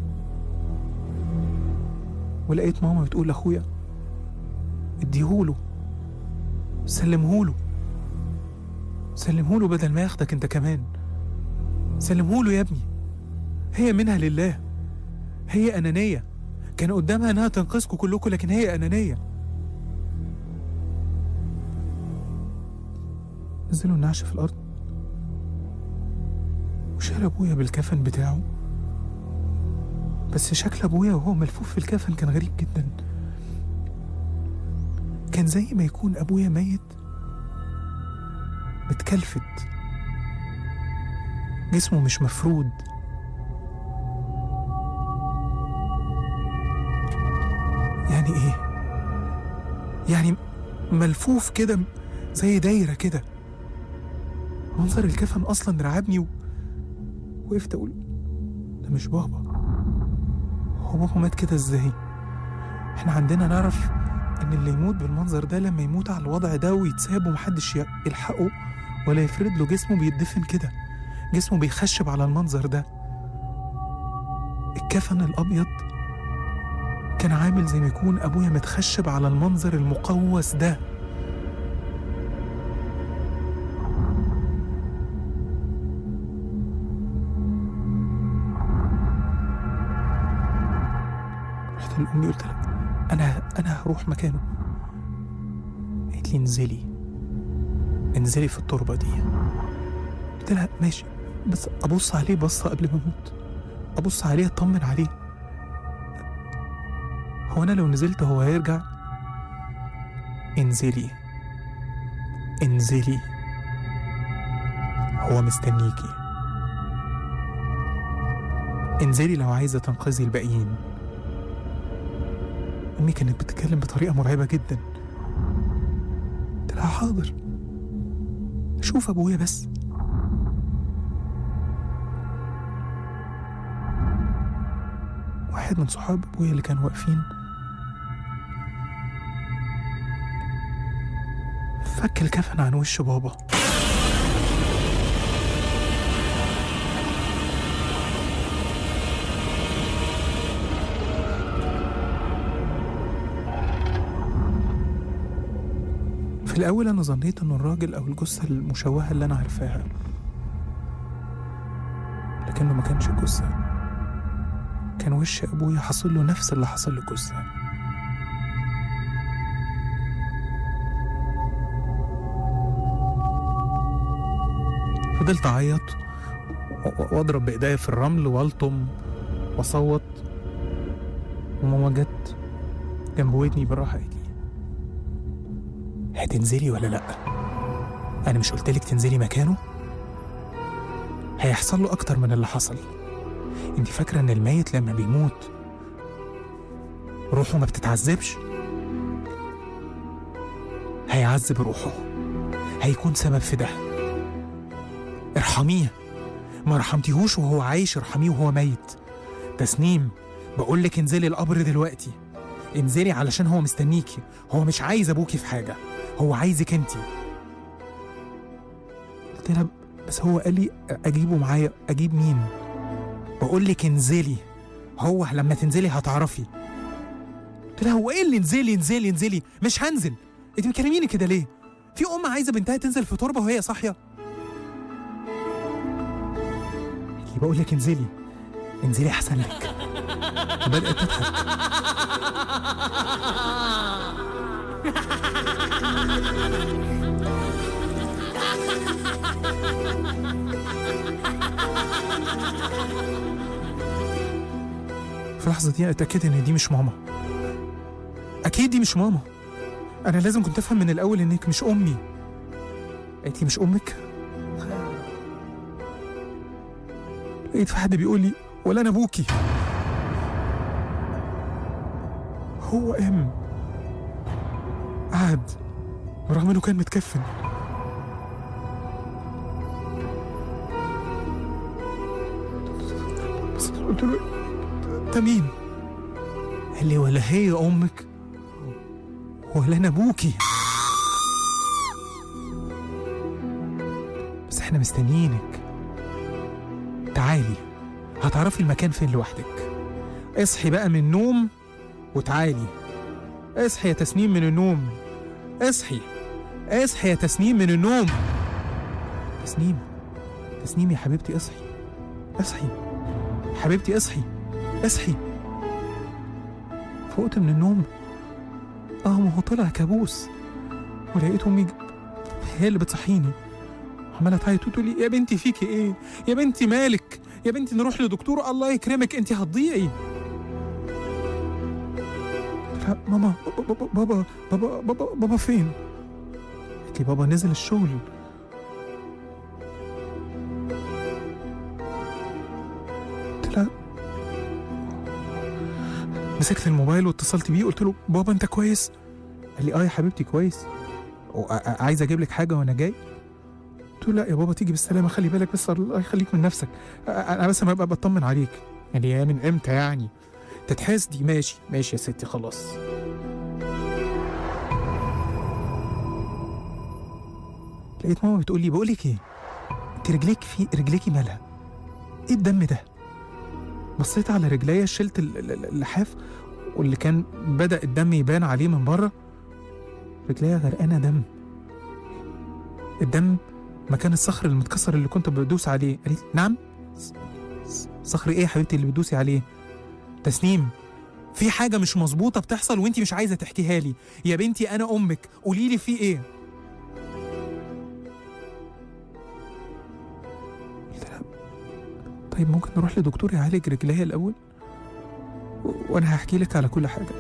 ولقيت ماما بتقول لأخويا اديهوله، سلمهوله سلمهوله بدل ما ياخدك انت كمان، سلمهوله يا ابني، هي منها لله، هي أنانية. كان قدامها انها تنقذكم كلكم، لكن هي انانيه. نزلوا النعش في الارض وشال ابويا بالكفن بتاعه، بس شكل ابويا وهو ملفوف في الكفن كان غريب جدا. كان زي ما يكون ابويا ميت متكلفت، جسمه مش مفرود. يعني ايه؟ يعني ملفوف كده زي دايرة كده. منظر الكفن اصلا رعبني، وقفت اقول ده مش بابا. هو بابا مات كده ازاي؟ احنا عندنا نعرف ان اللي يموت بالمنظر ده لما يموت على الوضع ده ويتساب ومحدش يلحقه ولا يفرد له جسمه بيدفن كده، جسمه بيخشب على المنظر ده. الكفن الابيض كان عامل زي ما يكون ابويا متخشب على المنظر المقوس ده. رحت لامي قلت لها انا انا هروح مكانه. قالت لي انزلي انزلي في التربه دي. قلت لها ماشي، بس ابص عليه بصه قبل ما اموت، ابص عليه اطمن عليه. هو انا لو نزلت هو هيرجع؟ انزلي انزلي هو مستنيكي. انزلي لو عايزه تنقذي الباقيين. امي كانت بتتكلم بطريقه مرعبه جدا. قلت لها حاضر، شوف ابويا بس. واحد من صحاب ابويا اللي كانوا واقفين فك الكفن عن وش بابا. في الأول أنا ظنيت إنه الراجل أو الجثة المشوهة اللي أنا عارفاها، لكنه ما كانش جثة، كان وش أبويا حصل له نفس اللي حصل لجثة. فضلت أعيط وأضرب بإيديا في الرمل وألطم وأصوت، وماما جت جنب ودني بالراحة قالت لي هتنزلي ولا لأ؟ أنا مش قلتلك تنزلي مكانه؟ هيحصل له أكتر من اللي حصل. انت فاكرة ان الميت لما بيموت روحه ما بتتعذبش؟ هيعذب روحه، هيكون سبب في ده. ارحميه، ما رحمتيهوش وهو عايش، ارحميه وهو ميت. تسنيم بقولك انزلي القبر دلوقتي، انزلي علشان هو مستنيكي. هو مش عايز ابوكي في حاجة، هو عايزك انتي. قلت لها بس هو قال لي اجيبه معايا. اجيب مين؟ بقولك انزلي، هو لما تنزلي هتعرفي. قلت لها هو ايه اللي انزلي انزلي انزلي؟ مش هنزل. انت بتكلميني كده ليه؟ في ام عايزه بنتها تنزل في تربه وهي صاحيه؟ اللي بقولك انزلي انزلي احسن لك. بدأت تضحك. في اللحظة دي اتأكدت ان دي مش ماما. اكيد دي مش ماما، انا لازم كنت افهم من الاول انك مش امي. قالت لي مش امك؟ لقيت في حد بيقول لي ولا انا ابوكي. هو ام قعد رغم انه كان متكفن. بس قلت له انت مين؟ قال لي ولا هي امك ولا انا ابوكي، بس احنا مستنيينك. تعالي هتعرفي المكان فين لوحدك. اصحي بقى من النوم وتعالي. اصحي يا تسنيم من النوم، اصحي اصحي يا تسنيم من النوم. تسنيم تسنيم يا حبيبتي اصحي اصحي حبيبتي اصحي اصحي. فقت من النوم، اه ما هو طلع كابوس، ولقيت امي هي اللي بتصحيني عماله تعيط وتقول لي يا بنتي فيكي ايه؟ يا بنتي مالك؟ يا بنتي نروح لدكتور الله يكرمك انت هتضيعي. لا ماما، بابا بابا بابا بابا, بابا فين؟ قالت لي بابا نزل الشغل. قلت لها، مسكت الموبايل واتصلت بيه قلت له بابا انت كويس؟ قال لي اه يا حبيبتي كويس، عايز اجيب لك حاجه وانا جاي؟ قلت له لا يا بابا تيجي بالسلامه، خلي بالك بس الله يخليك من نفسك، انا بس ما ابقى بطمن عليك. يعني يا من امتى يعني تتحس دي؟ ماشي ماشي يا ستي خلاص. لقيت ماما بتقول لي بقول لك ايه، انت رجليك في رجليكي مالها؟ ايه الدم ده؟ بصيت على رجليا، شلت اللحاف واللي كان بدأ الدم يبان عليه من بره، رجليا غرقانه دم. الدم مكان الصخر المتكسر اللي كنت بدوس عليه. قالت نعم؟ صخر ايه يا حبيبتي اللي بتدوسي عليه؟ تسنيم، في حاجه مش مظبوطه بتحصل وانتي مش عايزه تحكيها لي. يا بنتي انا امك، قولي لي في ايه؟ قلت لها طيب ممكن نروح لدكتور يعالج رجليا الاول وانا هحكي لك على كل حاجه.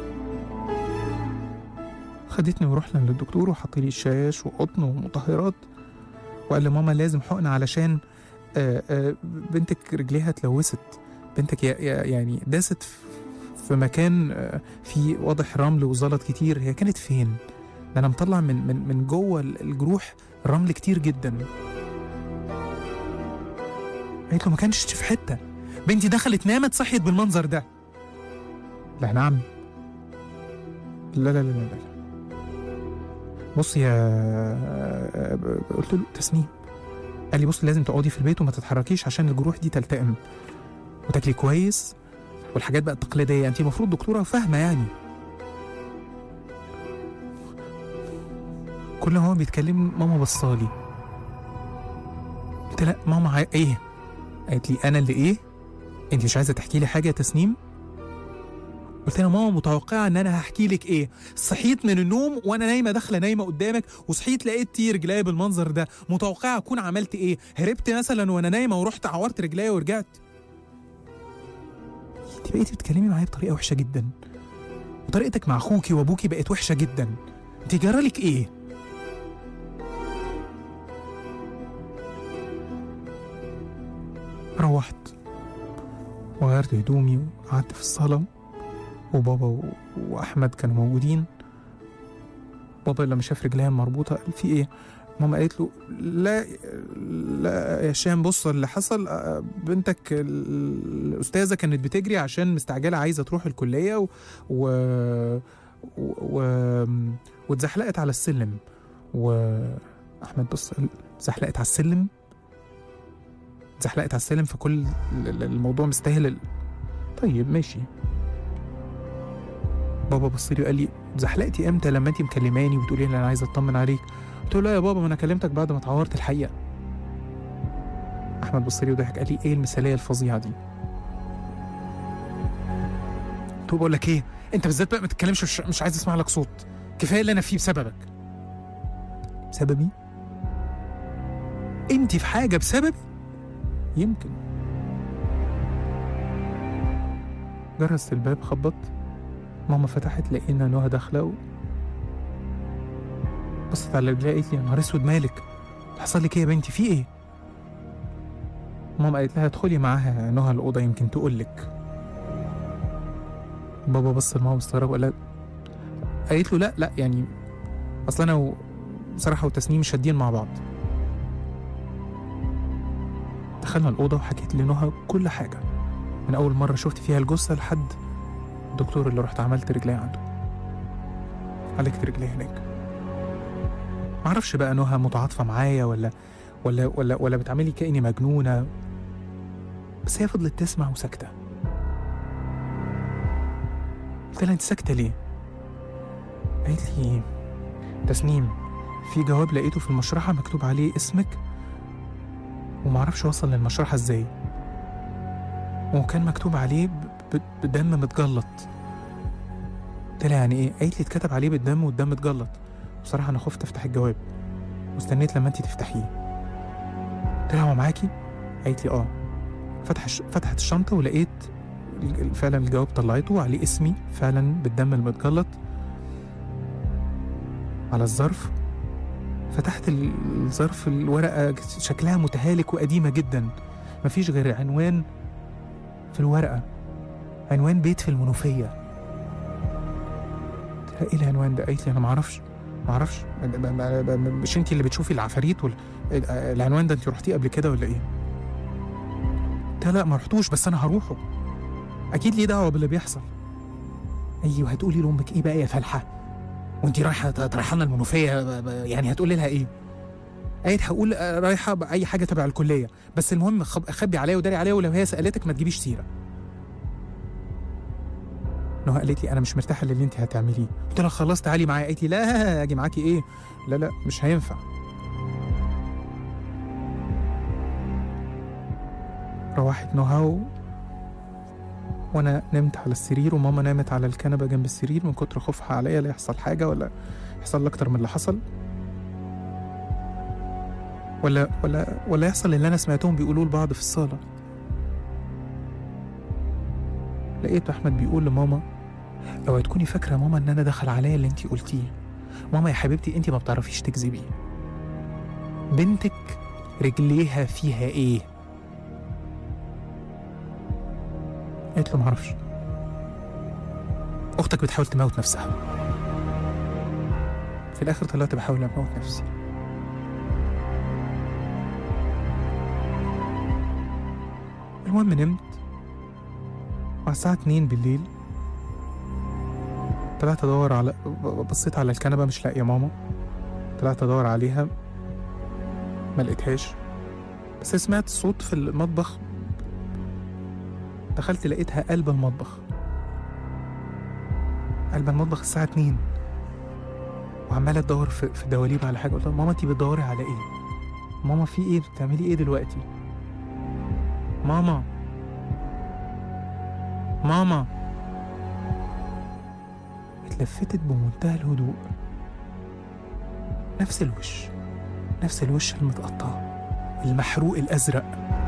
خدتني ورحنا للدكتور وحط لي الشاش وقطن ومطهرات، وقال لي ماما لازم حقن علشان آآ آآ بنتك رجليها اتلوثت، بنتك يعني داست في مكان فيه واضح رمل وزلط كتير. هي كانت فين؟ ده انا مطلع من من من جوه الجروح رمل كتير جدا. قالت له ما كانش في حته، بنتي دخلت نامت صحيت بالمنظر ده. لا نعم، لا لا لا لا, لا. بص يا، قلت له تسنيم. قال لي بص لازم تقعدي في البيت وما تتحركيش عشان الجروح دي تلتئم وتاكلي كويس والحاجات بقى التقليديه، انت المفروض دكتوره فاهمه يعني. كل ما هو بيتكلم ماما بصالي. قلت لها ماما ع... ايه؟ قالت لي انا اللي ايه؟ انت مش عايزه تحكي لي حاجه يا تسنيم؟ قلت لها ماما متوقعه ان انا هحكي لك ايه؟ صحيت من النوم وانا نايمه داخله نايمه قدامك وصحيت لقيت رجليا بالمنظر ده، متوقعه اكون عملت ايه؟ هربت مثلا وانا نايمه ورحت عورت رجليا ورجعت؟ انت بقيتي بتتكلمي معايا بطريقه وحشه جدا، وطريقتك مع اخوكي وابوكي بقت وحشه جدا، انت جرالك ايه؟ روحت وغيرت هدومي وقعدت في الصاله، وبابا واحمد كانوا موجودين. بابا لما شاف رجليها مربوطه قال في ايه؟ ماما قالت له لا لا يا هشام بص اللي حصل، بنتك الاستاذه كانت بتجري عشان مستعجله عايزه تروح الكليه و, و... و... واتزحلقت على السلم. واحمد بص اتزحلقت على السلم، اتزحلقت على السلم، فكل الموضوع مستاهل. طيب ماشي. بابا بص لي وقال لي اتزحلقتي امتى لما انت مكلماني وبتقولي لي انا عايزه اطمن عليك؟ قلت له لا يا بابا ما انا كلمتك بعد ما اتعورت الحقيقه. احمد بص لي وضحك قال لي ايه المثاليه الفظيعه دي؟ قلت له بقول لك ايه، انت بالذات بقى ما تتكلمش، مش, مش عايز اسمع لك صوت، كفايه اللي انا فيه بسببك. بسببي؟ انت في حاجه بسببي؟ يمكن. جرس الباب خبط، ماما فتحت لقينا نهى داخله و... بصت على رجليها قالت لي يا نهار اسود مالك؟ حصل لك ايه يا بنتي في ايه؟ ماما قالت لها ادخلي معاها نهى الاوضه يمكن تقول لك. بابا بص لماما مستغرب وقال لها، قالت له لا لا يعني اصل انا بصراحه وتسنيم شادين مع بعض. دخلنا الاوضه وحكيت لنهى كل حاجه من اول مره شفت فيها الجثه لحد الدكتور اللي رحت عملت رجلي عنده، عالجت رجلي هناك. معرفش بقى نهى متعاطفه معايا ولا ولا ولا ولا بتعملي كأني مجنونه، بس هي فضلت تسمع وساكته. قلت لها انت ساكته ليه؟ قالت لي تسنيم في جواب لقيته في المشرحه مكتوب عليه اسمك ومعرفش وصل للمشرحه ازاي، وكان مكتوب عليه بدم متجلط. قلت لها يعني ايه؟ قالت لي اتكتب عليه بالدم والدم اتجلط. بصراحه انا خفت افتح الجواب واستنيت لما انت تفتحيه. قلت لها هو معاكي؟ قالت لي اه. فتح فتحت الشنطه ولقيت فعلا الجواب، طلعته عليه اسمي فعلا بالدم المتجلط على الظرف. فتحت الظرف، الورقه شكلها متهالك وقديمه جدا، مفيش غير عنوان في الورقه، عنوان بيت في المنوفيه. ايه العنوان ده؟ قالت لي انا معرفش معرفش مش انتي اللي بتشوفي العفاريت ولا العنوان ده انتي رحتيه قبل كده ولا ايه؟ قلت لا ما رحتوش، بس انا هروحه، اكيد ليه دعوه باللي بيحصل. ايوه هتقولي لامك ايه بقى يا فالحه وانتي رايحه رايحه لنا المنوفيه؟ يعني هتقولي لها ايه؟ قالت هقول رايحه باي حاجه تبع الكليه، بس المهم خبي عليا وداري عليا، ولو هي سالتك ما تجيبيش سيره. نهى قالت لي انا مش مرتاحه للي انت هتعمليه. قلت لها خلاص تعالي معايا. قالت لي لا اجي معاكي ايه؟ لا لا مش هينفع. روحت نهى و... وانا نمت على السرير، وماما نامت على الكنبه جنب السرير من كتر خوفها عليا لا يحصل حاجه ولا يحصل اكتر من اللي حصل، ولا ولا ولا يحصل اللي انا سمعتهم بيقولوه لبعض في الصاله. لقيت احمد بيقول لماما اوعي تكوني فاكره ماما ان انا دخل عليا اللي انتي قلتيه. ماما يا حبيبتي انتي ما بتعرفيش تكذبي، بنتك رجليها فيها ايه؟ قالت له معرفش، اختك بتحاول تموت نفسها. في الاخر طلعت بحاول اموت نفسي. المهم نمت، وعلى الساعه اتنين بالليل طلعت ادور على بصيت على الكنبه مش لاقيه ماما، طلعت ادور عليها ما لقيتهاش، بس سمعت صوت في المطبخ. دخلت لقيتها قلب المطبخ، قلب المطبخ الساعه اتنين، وعماله تدور في, في دواليب على حاجه. قلت لها ماما انتي بتدوري على ايه؟ ماما في ايه؟ بتعملي ايه دلوقتي؟ ماما ماما اتلفتت بمنتهى الهدوء، نفس الوش نفس الوش المتقطع المحروق الازرق.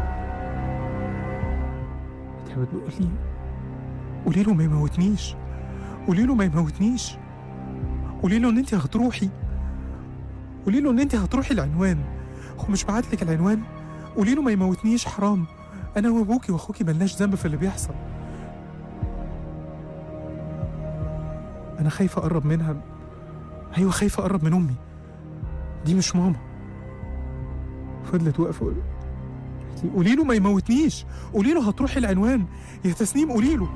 بتقول لي قولي له ما يموتنيش، قولي له ما يموتنيش، قولي له ان انت هتروحي، قولي له ان انت هتروحي العنوان، هو مش بعت لك العنوان؟ قولي له ما يموتنيش، حرام، انا وابوكي واخوكي ملناش ذنب في اللي بيحصل. انا خايفه اقرب منها، ايوه خايفه اقرب من امي، دي مش ماما. فضلت واقفه، قولي له ما يموتنيش، قولي له هتروحي العنوان يا تسنيم، قولي له.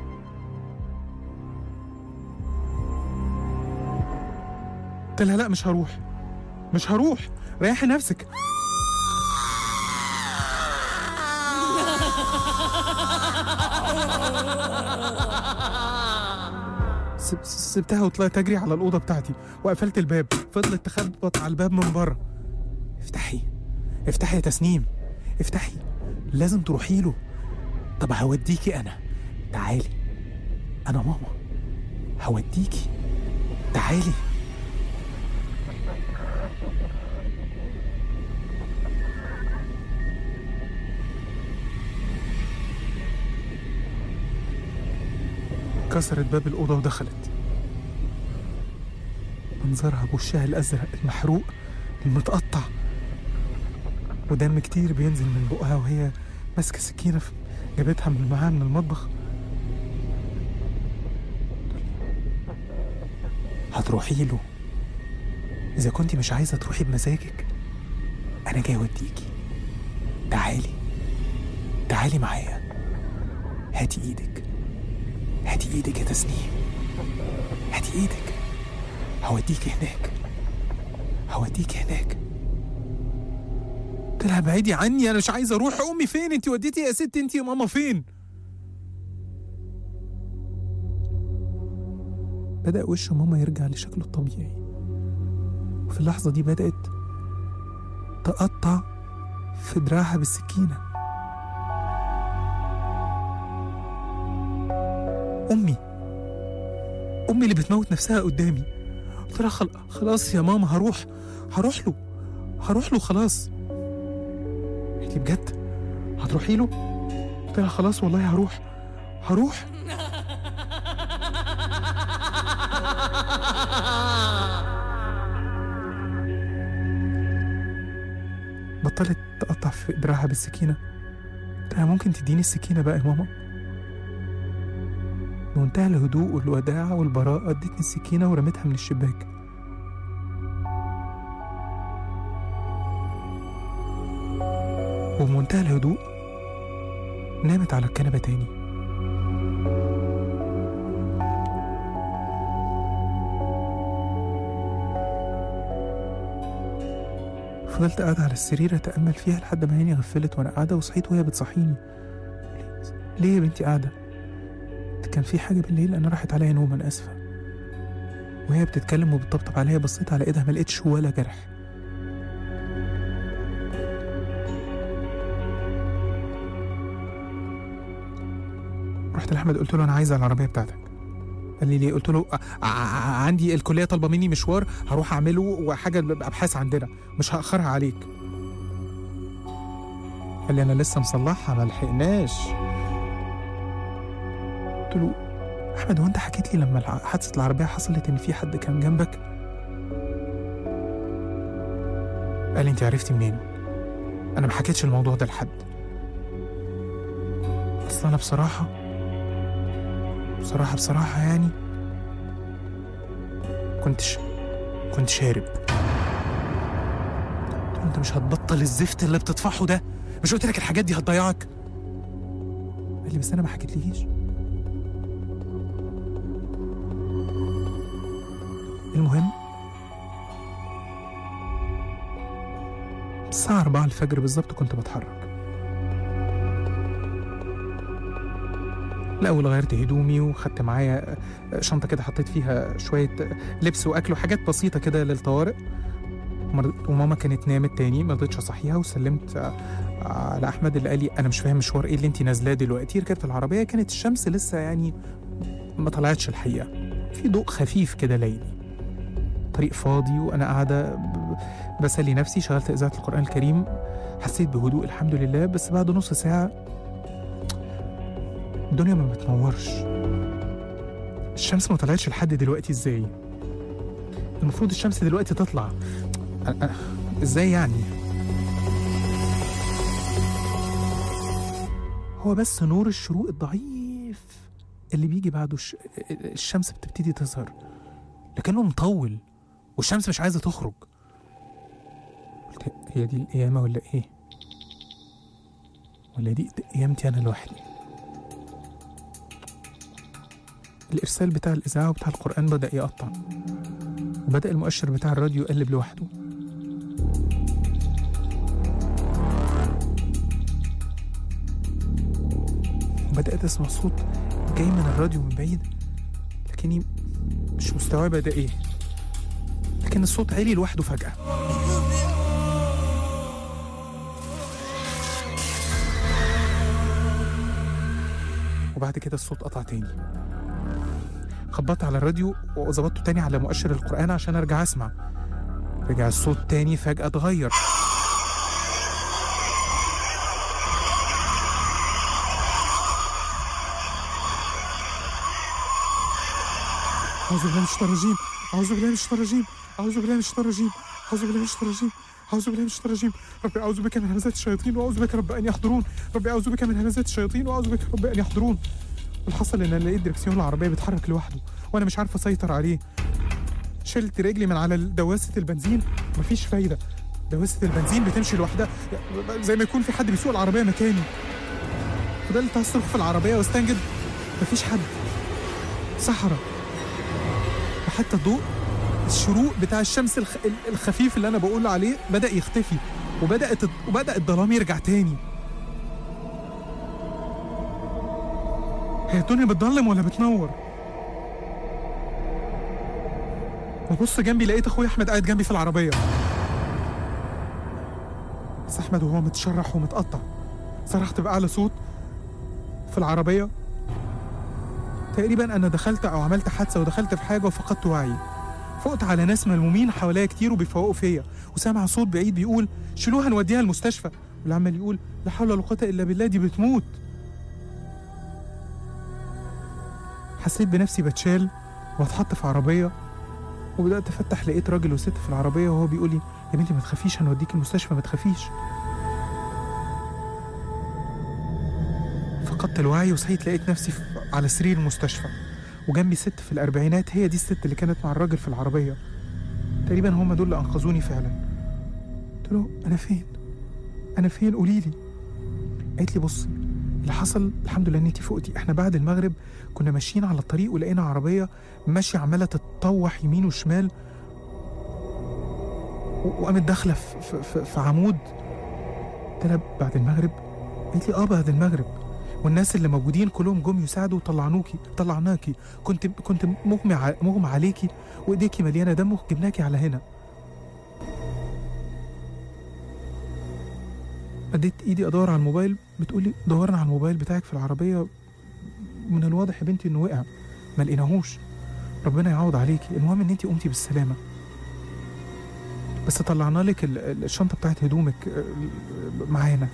قلت لها لا مش هروح مش هروح، ريحي نفسك. سبتها وطلعت اجري على الاوضه بتاعتي وقفلت الباب. فضلت تخبط على الباب من بره، افتحي افتحي يا تسنيم افتحي، لازم تروحي له. طب هوديكي انا، تعالي، انا ماما هوديكي، تعالي. كسرت باب الأوضة ودخلت. منظرها بوشها الأزرق المحروق المتقطع ودم كتير بينزل من بقها، وهي ماسكة سكينة جابتها من معاها من المطبخ. هتروحي له، إذا كنتي مش عايزة تروحي بمزاجك أنا جاي أوديكي، تعالي تعالي معايا، هاتي إيدك هاتي إيدك يا تسنيم، هاتي إيدك، هوديكي هناك هوديكي هناك. قلت لها بعيدي عني، أنا مش عايزة أروح. أمي فين؟ أنتي وديتي يا ست، أنتي يا ماما فين؟ بدأ وش ماما يرجع لشكله الطبيعي، وفي اللحظة دي بدأت تقطع في دراعها بالسكينة. أمي امي اللي بتموت نفسها قدامي. قلت لها خل... خلاص يا ماما هروح هروح له هروح له خلاص. قالت لي بجد هتروحي له؟ قلت لها خلاص والله هروح هروح بطلت تقطع في دراعها بالسكينة. قلت لها ممكن تديني السكينة بقى يا ماما؟ بمنتهى الهدوء والوداعة والبراءة ادتني السكينة ورميتها من الشباك. وبمنتهى الهدوء نامت على الكنبة تاني. فضلت قاعدة على السرير أتأمل فيها لحد ما عيني غفلت وأنا قاعدة، وصحيت وهي بتصحيني. ليه يا بنتي قاعدة؟ كان في حاجة بالليل، أنا راحت عليا نوم، أنا آسفة. وهي بتتكلم وبتطبطب عليا، بصيت على إيدها ما لقيتش ولا جرح. رحت لأحمد قلت له أنا عايزة العربية بتاعتك. قال لي ليه؟ قلت له عندي الكلية طالبة مني مشوار هروح أعمله وحاجة أبحاث عندنا، مش هأخرها عليك. قال لي أنا لسه مصلحها ما لحقناش. قلت له أحمد هو أنت حكيت لي لما حادثة العربية حصلت إن في حد كان جنبك؟ قال لي أنت عرفتي منين؟ أنا ما حكيتش الموضوع ده لحد. أصل أنا بصراحة بصراحة بصراحة يعني كنتش كنت شارب. أنت مش هتبطل الزفت اللي بتطفحه ده؟ مش قلت لك الحاجات دي هتضيعك؟ قال لي بس أنا ما حكيتليش. المهم الساعة أربعة الفجر بالظبط كنت بتحرك. الأول غيرت هدومي وخدت معايا شنطة كده حطيت فيها شوية لبس وأكل وحاجات بسيطة كده للطوارئ. وماما كانت نامت تاني، ما رضيتش أصحيها، وسلمت على أحمد اللي قال لي أنا مش فاهم مشوار إيه اللي أنتي نازلاه دلوقتي. ركبت العربية، كانت الشمس لسه يعني ما طلعتش الحقيقة، في ضوء خفيف كده ليلي، طريق فاضي وأنا قاعدة بسلي نفسي. شغلت إذاعة القرآن الكريم، حسيت بهدوء الحمد لله. بس بعد نص ساعة الدنيا ما بتنورش، الشمس ما طلعتش لحد دلوقتي. ازاي؟ المفروض الشمس دلوقتي تطلع، ازاي يعني؟ هو بس نور الشروق الضعيف اللي بيجي بعده الش... الشمس بتبتدي تظهر، لكنه مطول والشمس مش عايزة تخرج. قلت هي دي القيامة ولا ايه؟ ولا دي قيامتي أنا لوحدي؟ الإرسال بتاع الإذاعة وبتاع القرآن بدأ يقطع، وبدأ المؤشر بتاع الراديو يقلب لوحده. وبدأت أسمع صوت جاي من الراديو من بعيد، لكني مش مستوعبة ده إيه. لكن الصوت عالي لوحده فجأة. وبعد كده الصوت قطع تاني. خبطت على الراديو وظبطته تاني على مؤشر القرآن عشان أرجع أسمع. رجع الصوت تاني فجأة اتغير. أعوذ بالله من الشيطان الرجيم، أعوذ بالله من الشيطان الرجيم، أعوذ بالله من الشيطان الرجيم، أعوذ بالله من الشيطان الرجيم، أعوذ بالله من الشيطان الرجيم. ربي أعوذ بك من همزات الشياطين وأعوذ بك رب أن يحضرون. ربي أعوذ بك من همزات الشياطين وأعوذ بك رب أن يحضرون. والحصل إن أنا لقيت دركسيون العربية بيتحرك لوحده وأنا مش عارف أسيطر عليه. شلت رجلي من على دواسة البنزين، مفيش فايدة. دواسة البنزين بتمشي لوحدها زي ما يكون في حد بيسوق العربية مكاني. فضلت أصرخ في العربية واستنجد، مفيش حد، صحراء. وحتى الضوء الشروق بتاع الشمس الخ... الخفيف اللي أنا بقول عليه بدأ يختفي، وبدأت وبدأ الظلام يرجع تاني. هي الدنيا بتضلم ولا بتنور؟ ببص جنبي لقيت أخويا أحمد قاعد جنبي في العربية. بس أحمد وهو متشرح ومتقطع. صرخت بأعلى صوت في العربية، تقريبا انا دخلت او عملت حادثه ودخلت في حاجه وفقدت وعي. فقت على ناس ملمومين حواليا كتير وبيفوقوا فيا، وسامع صوت بعيد بيقول شيلوها نوديها المستشفى، واللي عمال يقول لا حول ولا قوه الا بالله دي بتموت. حسيت بنفسي بتشال واتحط في عربيه، وبدات افتح لقيت راجل وست في العربيه وهو بيقول لي يا بنتي ما تخافيش هنوديك المستشفى ما تخافيش. فقدت الوعي وصحيت لقيت نفسي على سرير المستشفى، وجنبي ست في الاربعينات، هي دي الست اللي كانت مع الراجل في العربيه. تقريبا هم دول اللي انقذوني فعلا. قلت له انا فين؟ انا فين؟ قولي لي. قالت لي بصي اللي حصل الحمد لله ان انتي فوقتي، احنا بعد المغرب كنا ماشيين على الطريق ولقينا عربيه ماشيه عماله تتطوح يمين وشمال، وقامت داخله في, في, في عمود. قلت لها بعد المغرب؟ قالت لي اه بعد المغرب، والناس اللي موجودين كلهم جم يساعدوا وطلعنوكي طلعناكي، كنت كنت مغمى مغمى عليكي وايديكي مليانه دم وجبناكي على هنا. مديت ايدي ادور على الموبايل، بتقولي دورنا على الموبايل بتاعك في العربيه، من الواضح يا بنتي انه وقع ما لقيناهوش، ربنا يعوض عليكي، المهم ان انتي قمتي بالسلامه، بس طلعنا لك الشنطه بتاعت هدومك معانا،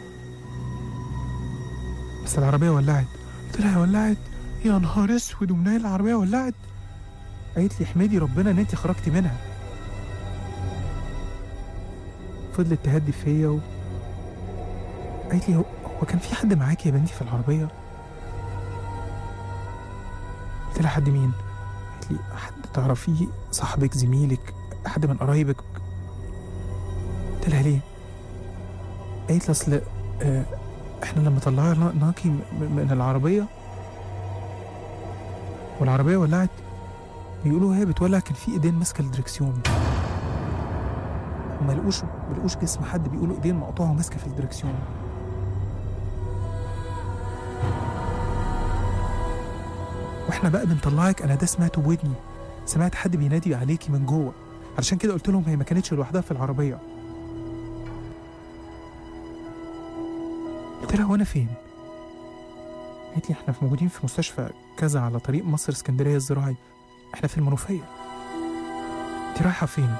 بس العربيه ولعت. قلت لها ولعت؟ يا نهار اسود ومنيل العربيه ولعت؟ قالت لي احمدي ربنا ان انتي خرجتي منها. فضلت تهدي فيا و... قالت لي هو كان في حد معاكي يا بنتي في العربيه؟ قلت لها حد مين؟ قالت لي حد تعرفيه، صاحبك، زميلك، حد من قرايبك؟ قلت لها ليه؟ قالت لي اصل آه احنا لما طلعناكي من العربيه والعربيه ولعت، بيقولوا هي بتولع كان في ايدين ماسكه الدركسيون، وما لقوش ما لقوش جسم حد، بيقولوا ايدين مقطوعه وماسكه في الدركسيون. واحنا بقى بنطلعك انا ده سمعته بودني، سمعت حد بينادي عليكي من جوه، علشان كده قلت لهم هي ما كانتش لوحدها في العربيه. قلت لها وانا فين؟ قالت لي احنا موجودين في مستشفى كذا على طريق مصر اسكندريه الزراعي، احنا في المنوفيه. انت رايحه فين؟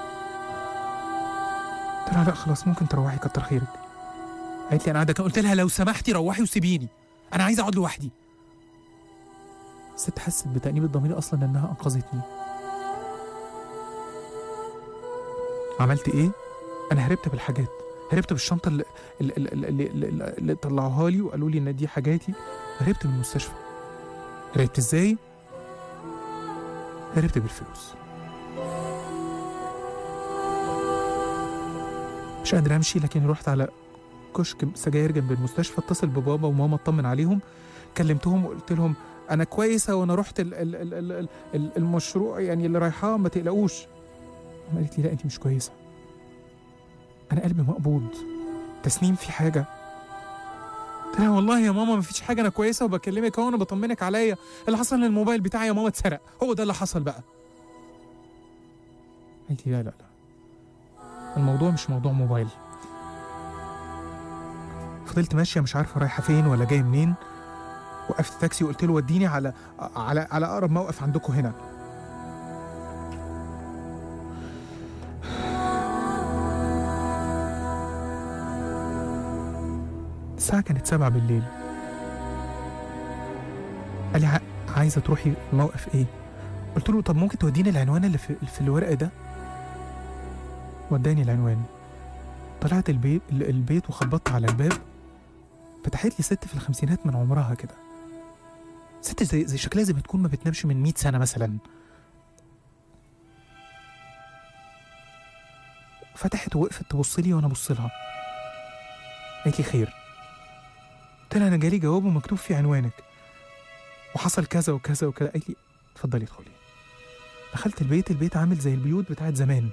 قلت لها لا خلاص ممكن تروحي كتر خيرك. قالت لي انا قاعده. قلت لها لو سمحتي روحي وسيبيني، انا عايزه اقعد لوحدي. الست حست بتأنيب الضمير اصلا انها انقذتني. عملت ايه؟ انا هربت بالحاجات، هربت بالشنطه اللي اللي, اللي, اللي, اللي طلعوها لي وقالوا لي ان دي حاجاتي، هربت من المستشفى. هربت ازاي؟ هربت بالفلوس. مش قادر امشي، لكن رحت على كشك سجاير جنب المستشفى، اتصل ببابا وماما اطمن عليهم، كلمتهم وقلت لهم انا كويسه وانا رحت ال ال ال ال ال المشروع يعني اللي رايحاه ما تقلقوش. قالت لي لا انت مش كويسه، انا قلبي مقبوض. تسنيم في حاجه؟ قلت لها والله يا ماما ما فيش حاجه، انا كويسه وبكلمك اهو، انا بطمنك عليا، اللي حصل ان الموبايل بتاعي يا ماما اتسرق، هو ده اللي حصل بقى. قالت لي لا لا لا الموضوع مش موضوع موبايل. فضلت ماشيه مش عارفه رايحه فين ولا جايه منين. وقفت تاكسي وقلت له وديني على على على اقرب موقف عندكم هنا. الساعة كانت سبعة بالليل. قال لي عايزة تروحي موقف ايه؟ قلت له طب ممكن توديني العنوان اللي في, في الورقة ده؟ وداني العنوان. طلعت البيت البيت وخبطت على الباب. فتحت لي ست في الخمسينات من عمرها كده، ست زي, زي شكلها زي ما تكون ما بتنامش من مئة سنة مثلا. فتحت ووقفت تبص لي وانا ابص لها. قالت لي خير؟ قلت لها انا جالي جواب ومكتوب فيه عنوانك وحصل كذا وكذا وكذا. قالت لي اتفضلي ادخلي. دخلت البيت. البيت عامل زي البيوت بتاعت زمان،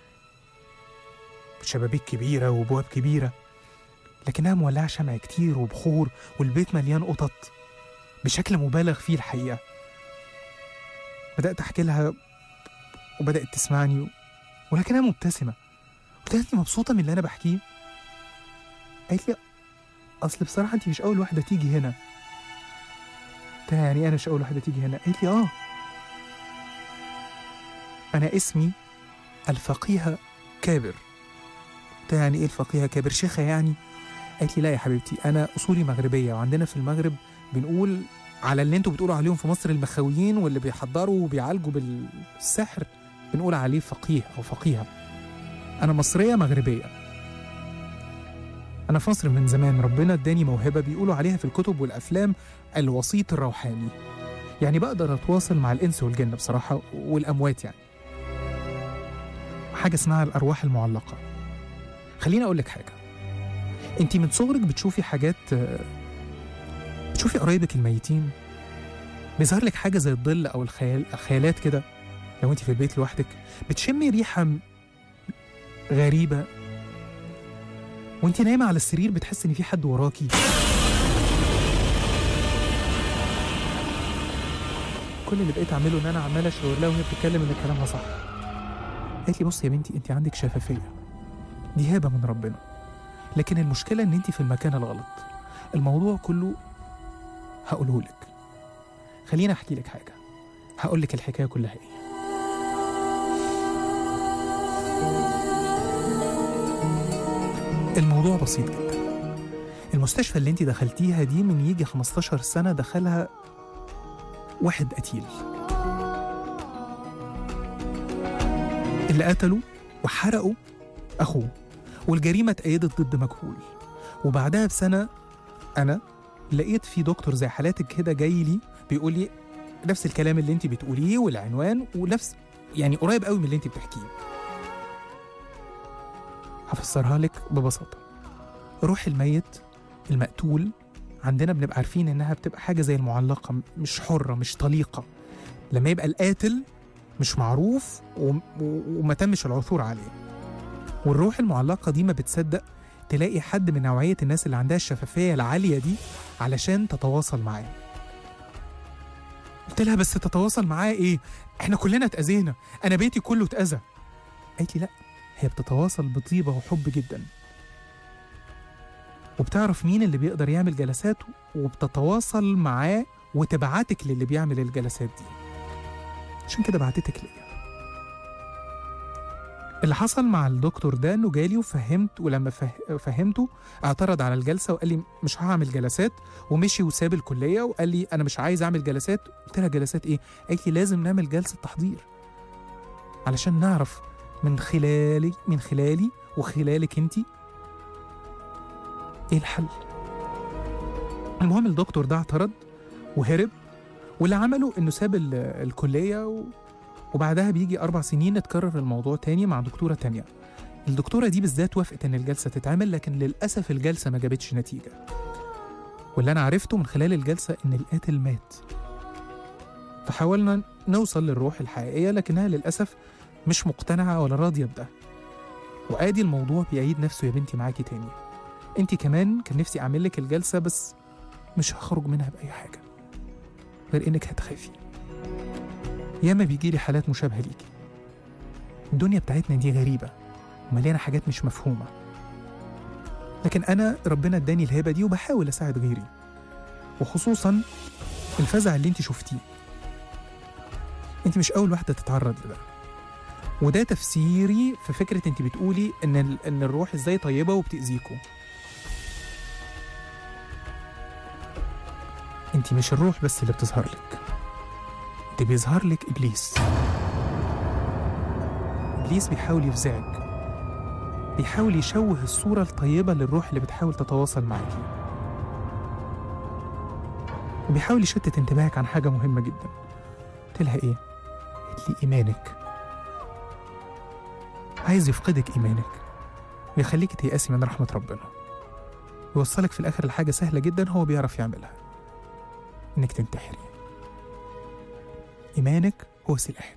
شبابيك كبيرة وبواب كبيرة، لكنها مولعة شمع كتير وبخور، والبيت مليان قطط بشكل مبالغ فيه الحقيقة. بدأت أحكي لها وبدأت تسمعني، ولكنها مبتسمة. قلت لها أنت مبسوطة من اللي أنا بحكيه؟ قالت لي أصل بصراحة أنت مش أول واحدة تيجي هنا. قلت لها يعني انا مش اول واحده تيجي هنا؟ قالت لي اه انا اسمي الفقيه كابر. قلت لها يعني ايه الفقيه كابر؟ شيخه يعني؟ قالت لي لا يا حبيبتي، انا اصولي مغربيه، وعندنا في المغرب بنقول على اللي انتوا بتقولوا عليهم في مصر المخاويين واللي بيحضروا وبيعالجوا بالسحر بنقول عليه فقيه او فقيهه. انا مصريه مغربيه، انا في مصر من زمان، ربنا اداني موهبه بيقولوا عليها في الكتب والافلام الوسيط الروحاني، يعني بقدر اتواصل مع الانس والجن بصراحه والاموات، يعني حاجه اسمها الارواح المعلقه. خليني اقول لك حاجه، انت من صغرك بتشوفي حاجات، بتشوفي قرايبك الميتين، بيظهر لك حاجه زي الظل او الخيال الخيالات كده. لو انت في البيت لوحدك بتشمي ريحه غريبه، وانت نايمه على السرير بتحس ان في حد وراكي. كل اللي بقيت اعمله ان انا عمال اشاور لها وهي بتتكلم ان كلامها صح. قالت لي بصي يا بنتي، انت عندك شفافيه، دي هبه من ربنا، لكن المشكله ان انت في المكان الغلط. الموضوع كله هقوله لك، خليني احكي لك حاجه، هقول لك الحكايه كلها ايه. الموضوع بسيط جدا. المستشفى اللي انت دخلتيها دي من يجي خمستاشر سنة دخلها واحد قتيل، اللي قتلوا وحرقوا أخوه، والجريمة اتأيدت ضد مجهول. وبعدها بسنة أنا لقيت في دكتور زي حالاتك كده جاي لي بيقول لي نفس الكلام اللي انت بتقوليه والعنوان ونفس، يعني قريب قوي من اللي انت بتحكيه. هفسرها لك ببساطة. روح الميت المقتول عندنا بنبقى عارفين إنها بتبقى حاجة زي المعلقة، مش حرة، مش طليقة. لما يبقى القاتل مش معروف وما تمش العثور عليه، والروح المعلقة دي ما بتصدق تلاقي حد من نوعية الناس اللي عندها الشفافية العالية دي علشان تتواصل معاه. قلت لها بس تتواصل معاه إيه؟ إحنا كلنا اتأذينا، أنا بيتي كله اتأذى. قالت لي لأ، هي بتتواصل بطيبة وحب جدا، وبتعرف مين اللي بيقدر يعمل جلسات وبتتواصل معاه وتبعتك للي بيعمل الجلسات دي. عشان كده بعتتك ليا. اللي حصل مع الدكتور ده انه جالي وفهمت، ولما فه... فهمته اعترض على الجلسة وقال لي مش هعمل جلسات، ومشي وساب الكلية وقال لي انا مش عايز اعمل جلسات. قلت لها جلسات ايه؟ قالت لي لازم نعمل جلسة تحضير علشان نعرف من خلالي من خلالي وخلالك انتي ايه الحل. المهم الدكتور ده اعترض وهرب، واللي عمله انه ساب الكلية و... وبعدها بيجي اربع سنين اتكرر الموضوع تاني مع دكتورة تانية. الدكتورة دي بالذات وافقت ان الجلسة تتعمل، لكن للأسف الجلسة ما جابتش نتيجة. واللي انا عرفته من خلال الجلسة ان القاتل مات. فحاولنا نوصل للروح الحقيقية، لكنها للأسف مش مقتنعة ولا راضية بده. وآدي الموضوع بيعيد نفسه يا بنتي معاكي تاني. انتي كمان كان نفسي اعمل لك الجلسة، بس مش هخرج منها بأي حاجة غير انك هتخافي. ياما بيجيلي حالات مشابهة ليكي. الدنيا بتاعتنا دي غريبة ومليانة حاجات مش مفهومة، لكن أنا ربنا اداني الهبة دي وبحاول أساعد غيري، وخصوصا الفزع اللي انتي شفتيه. انتي مش أول واحدة تتعرض لده، وده تفسيري في فكرة انتي بتقولي ان ان الروح ازاي طيبة وبتأذيكوا. انتي مش الروح بس اللي بتظهر لك، انت بيظهر لك إبليس. إبليس بيحاول يفزعك، بيحاول يشوه الصورة الطيبة للروح اللي بتحاول تتواصل معاكي، وبيحاول يشتت انتباهك عن حاجة مهمة جدا. قلت لها ايه؟ قالت لي إيمانك. عايز يفقدك إيمانك ويخليك تيأسي من رحمة ربنا، يوصلك في الآخر لحاجة سهلة جدا هو بيعرف يعملها، إنك تنتحري. إيمانك هو سلاحك.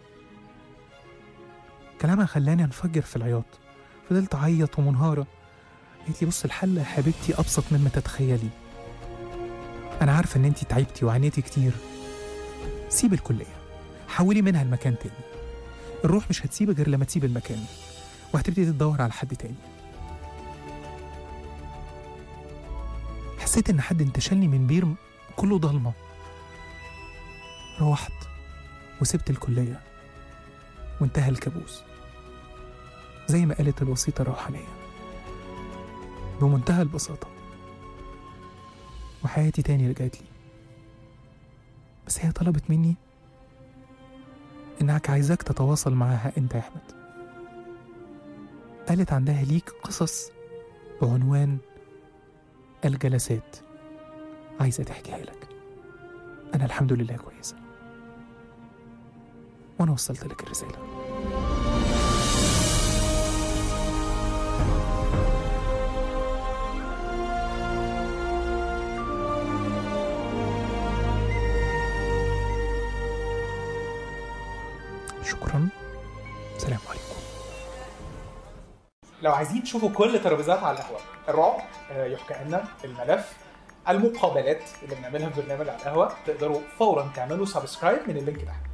كلامها خلاني أنفجر في العياط، فضلت أعيط ومنهارة. قالت لي بص الحل يا حبيبتي أبسط مما تتخيلي. أنا عارفة إن أنتي تعبتي وعانيتي كتير. سيب الكلية، حولي منها المكان تاني. الروح مش هتسيبك غير لما تسيب المكان، وهتبتدي تدور على حد تاني. حسيت إن حد انتشلني من بير كله ضلمة، روحت وسبت الكلية وانتهى الكابوس زي ما قالت الوسيطة الروحانية بمنتهى البساطة، وحياتي تاني رجعت لي. بس هي طلبت مني إنك عايزاك تتواصل معاها أنت يا أحمد. قالت عندها ليك قصص بعنوان الجلسات عايزة تحكيها لك. أنا الحمد لله كويسة، وأنا وصلت لك الرسالة. شكرا، سلام عليكم. لو عايزين تشوفوا كل ترابيزات على القهوة، الرعب، يحكى لنا، الملف، المقابلات اللي بنعملها في برنامج على القهوة، تقدروا فورا تعملوا سبسكرايب من اللينك ده.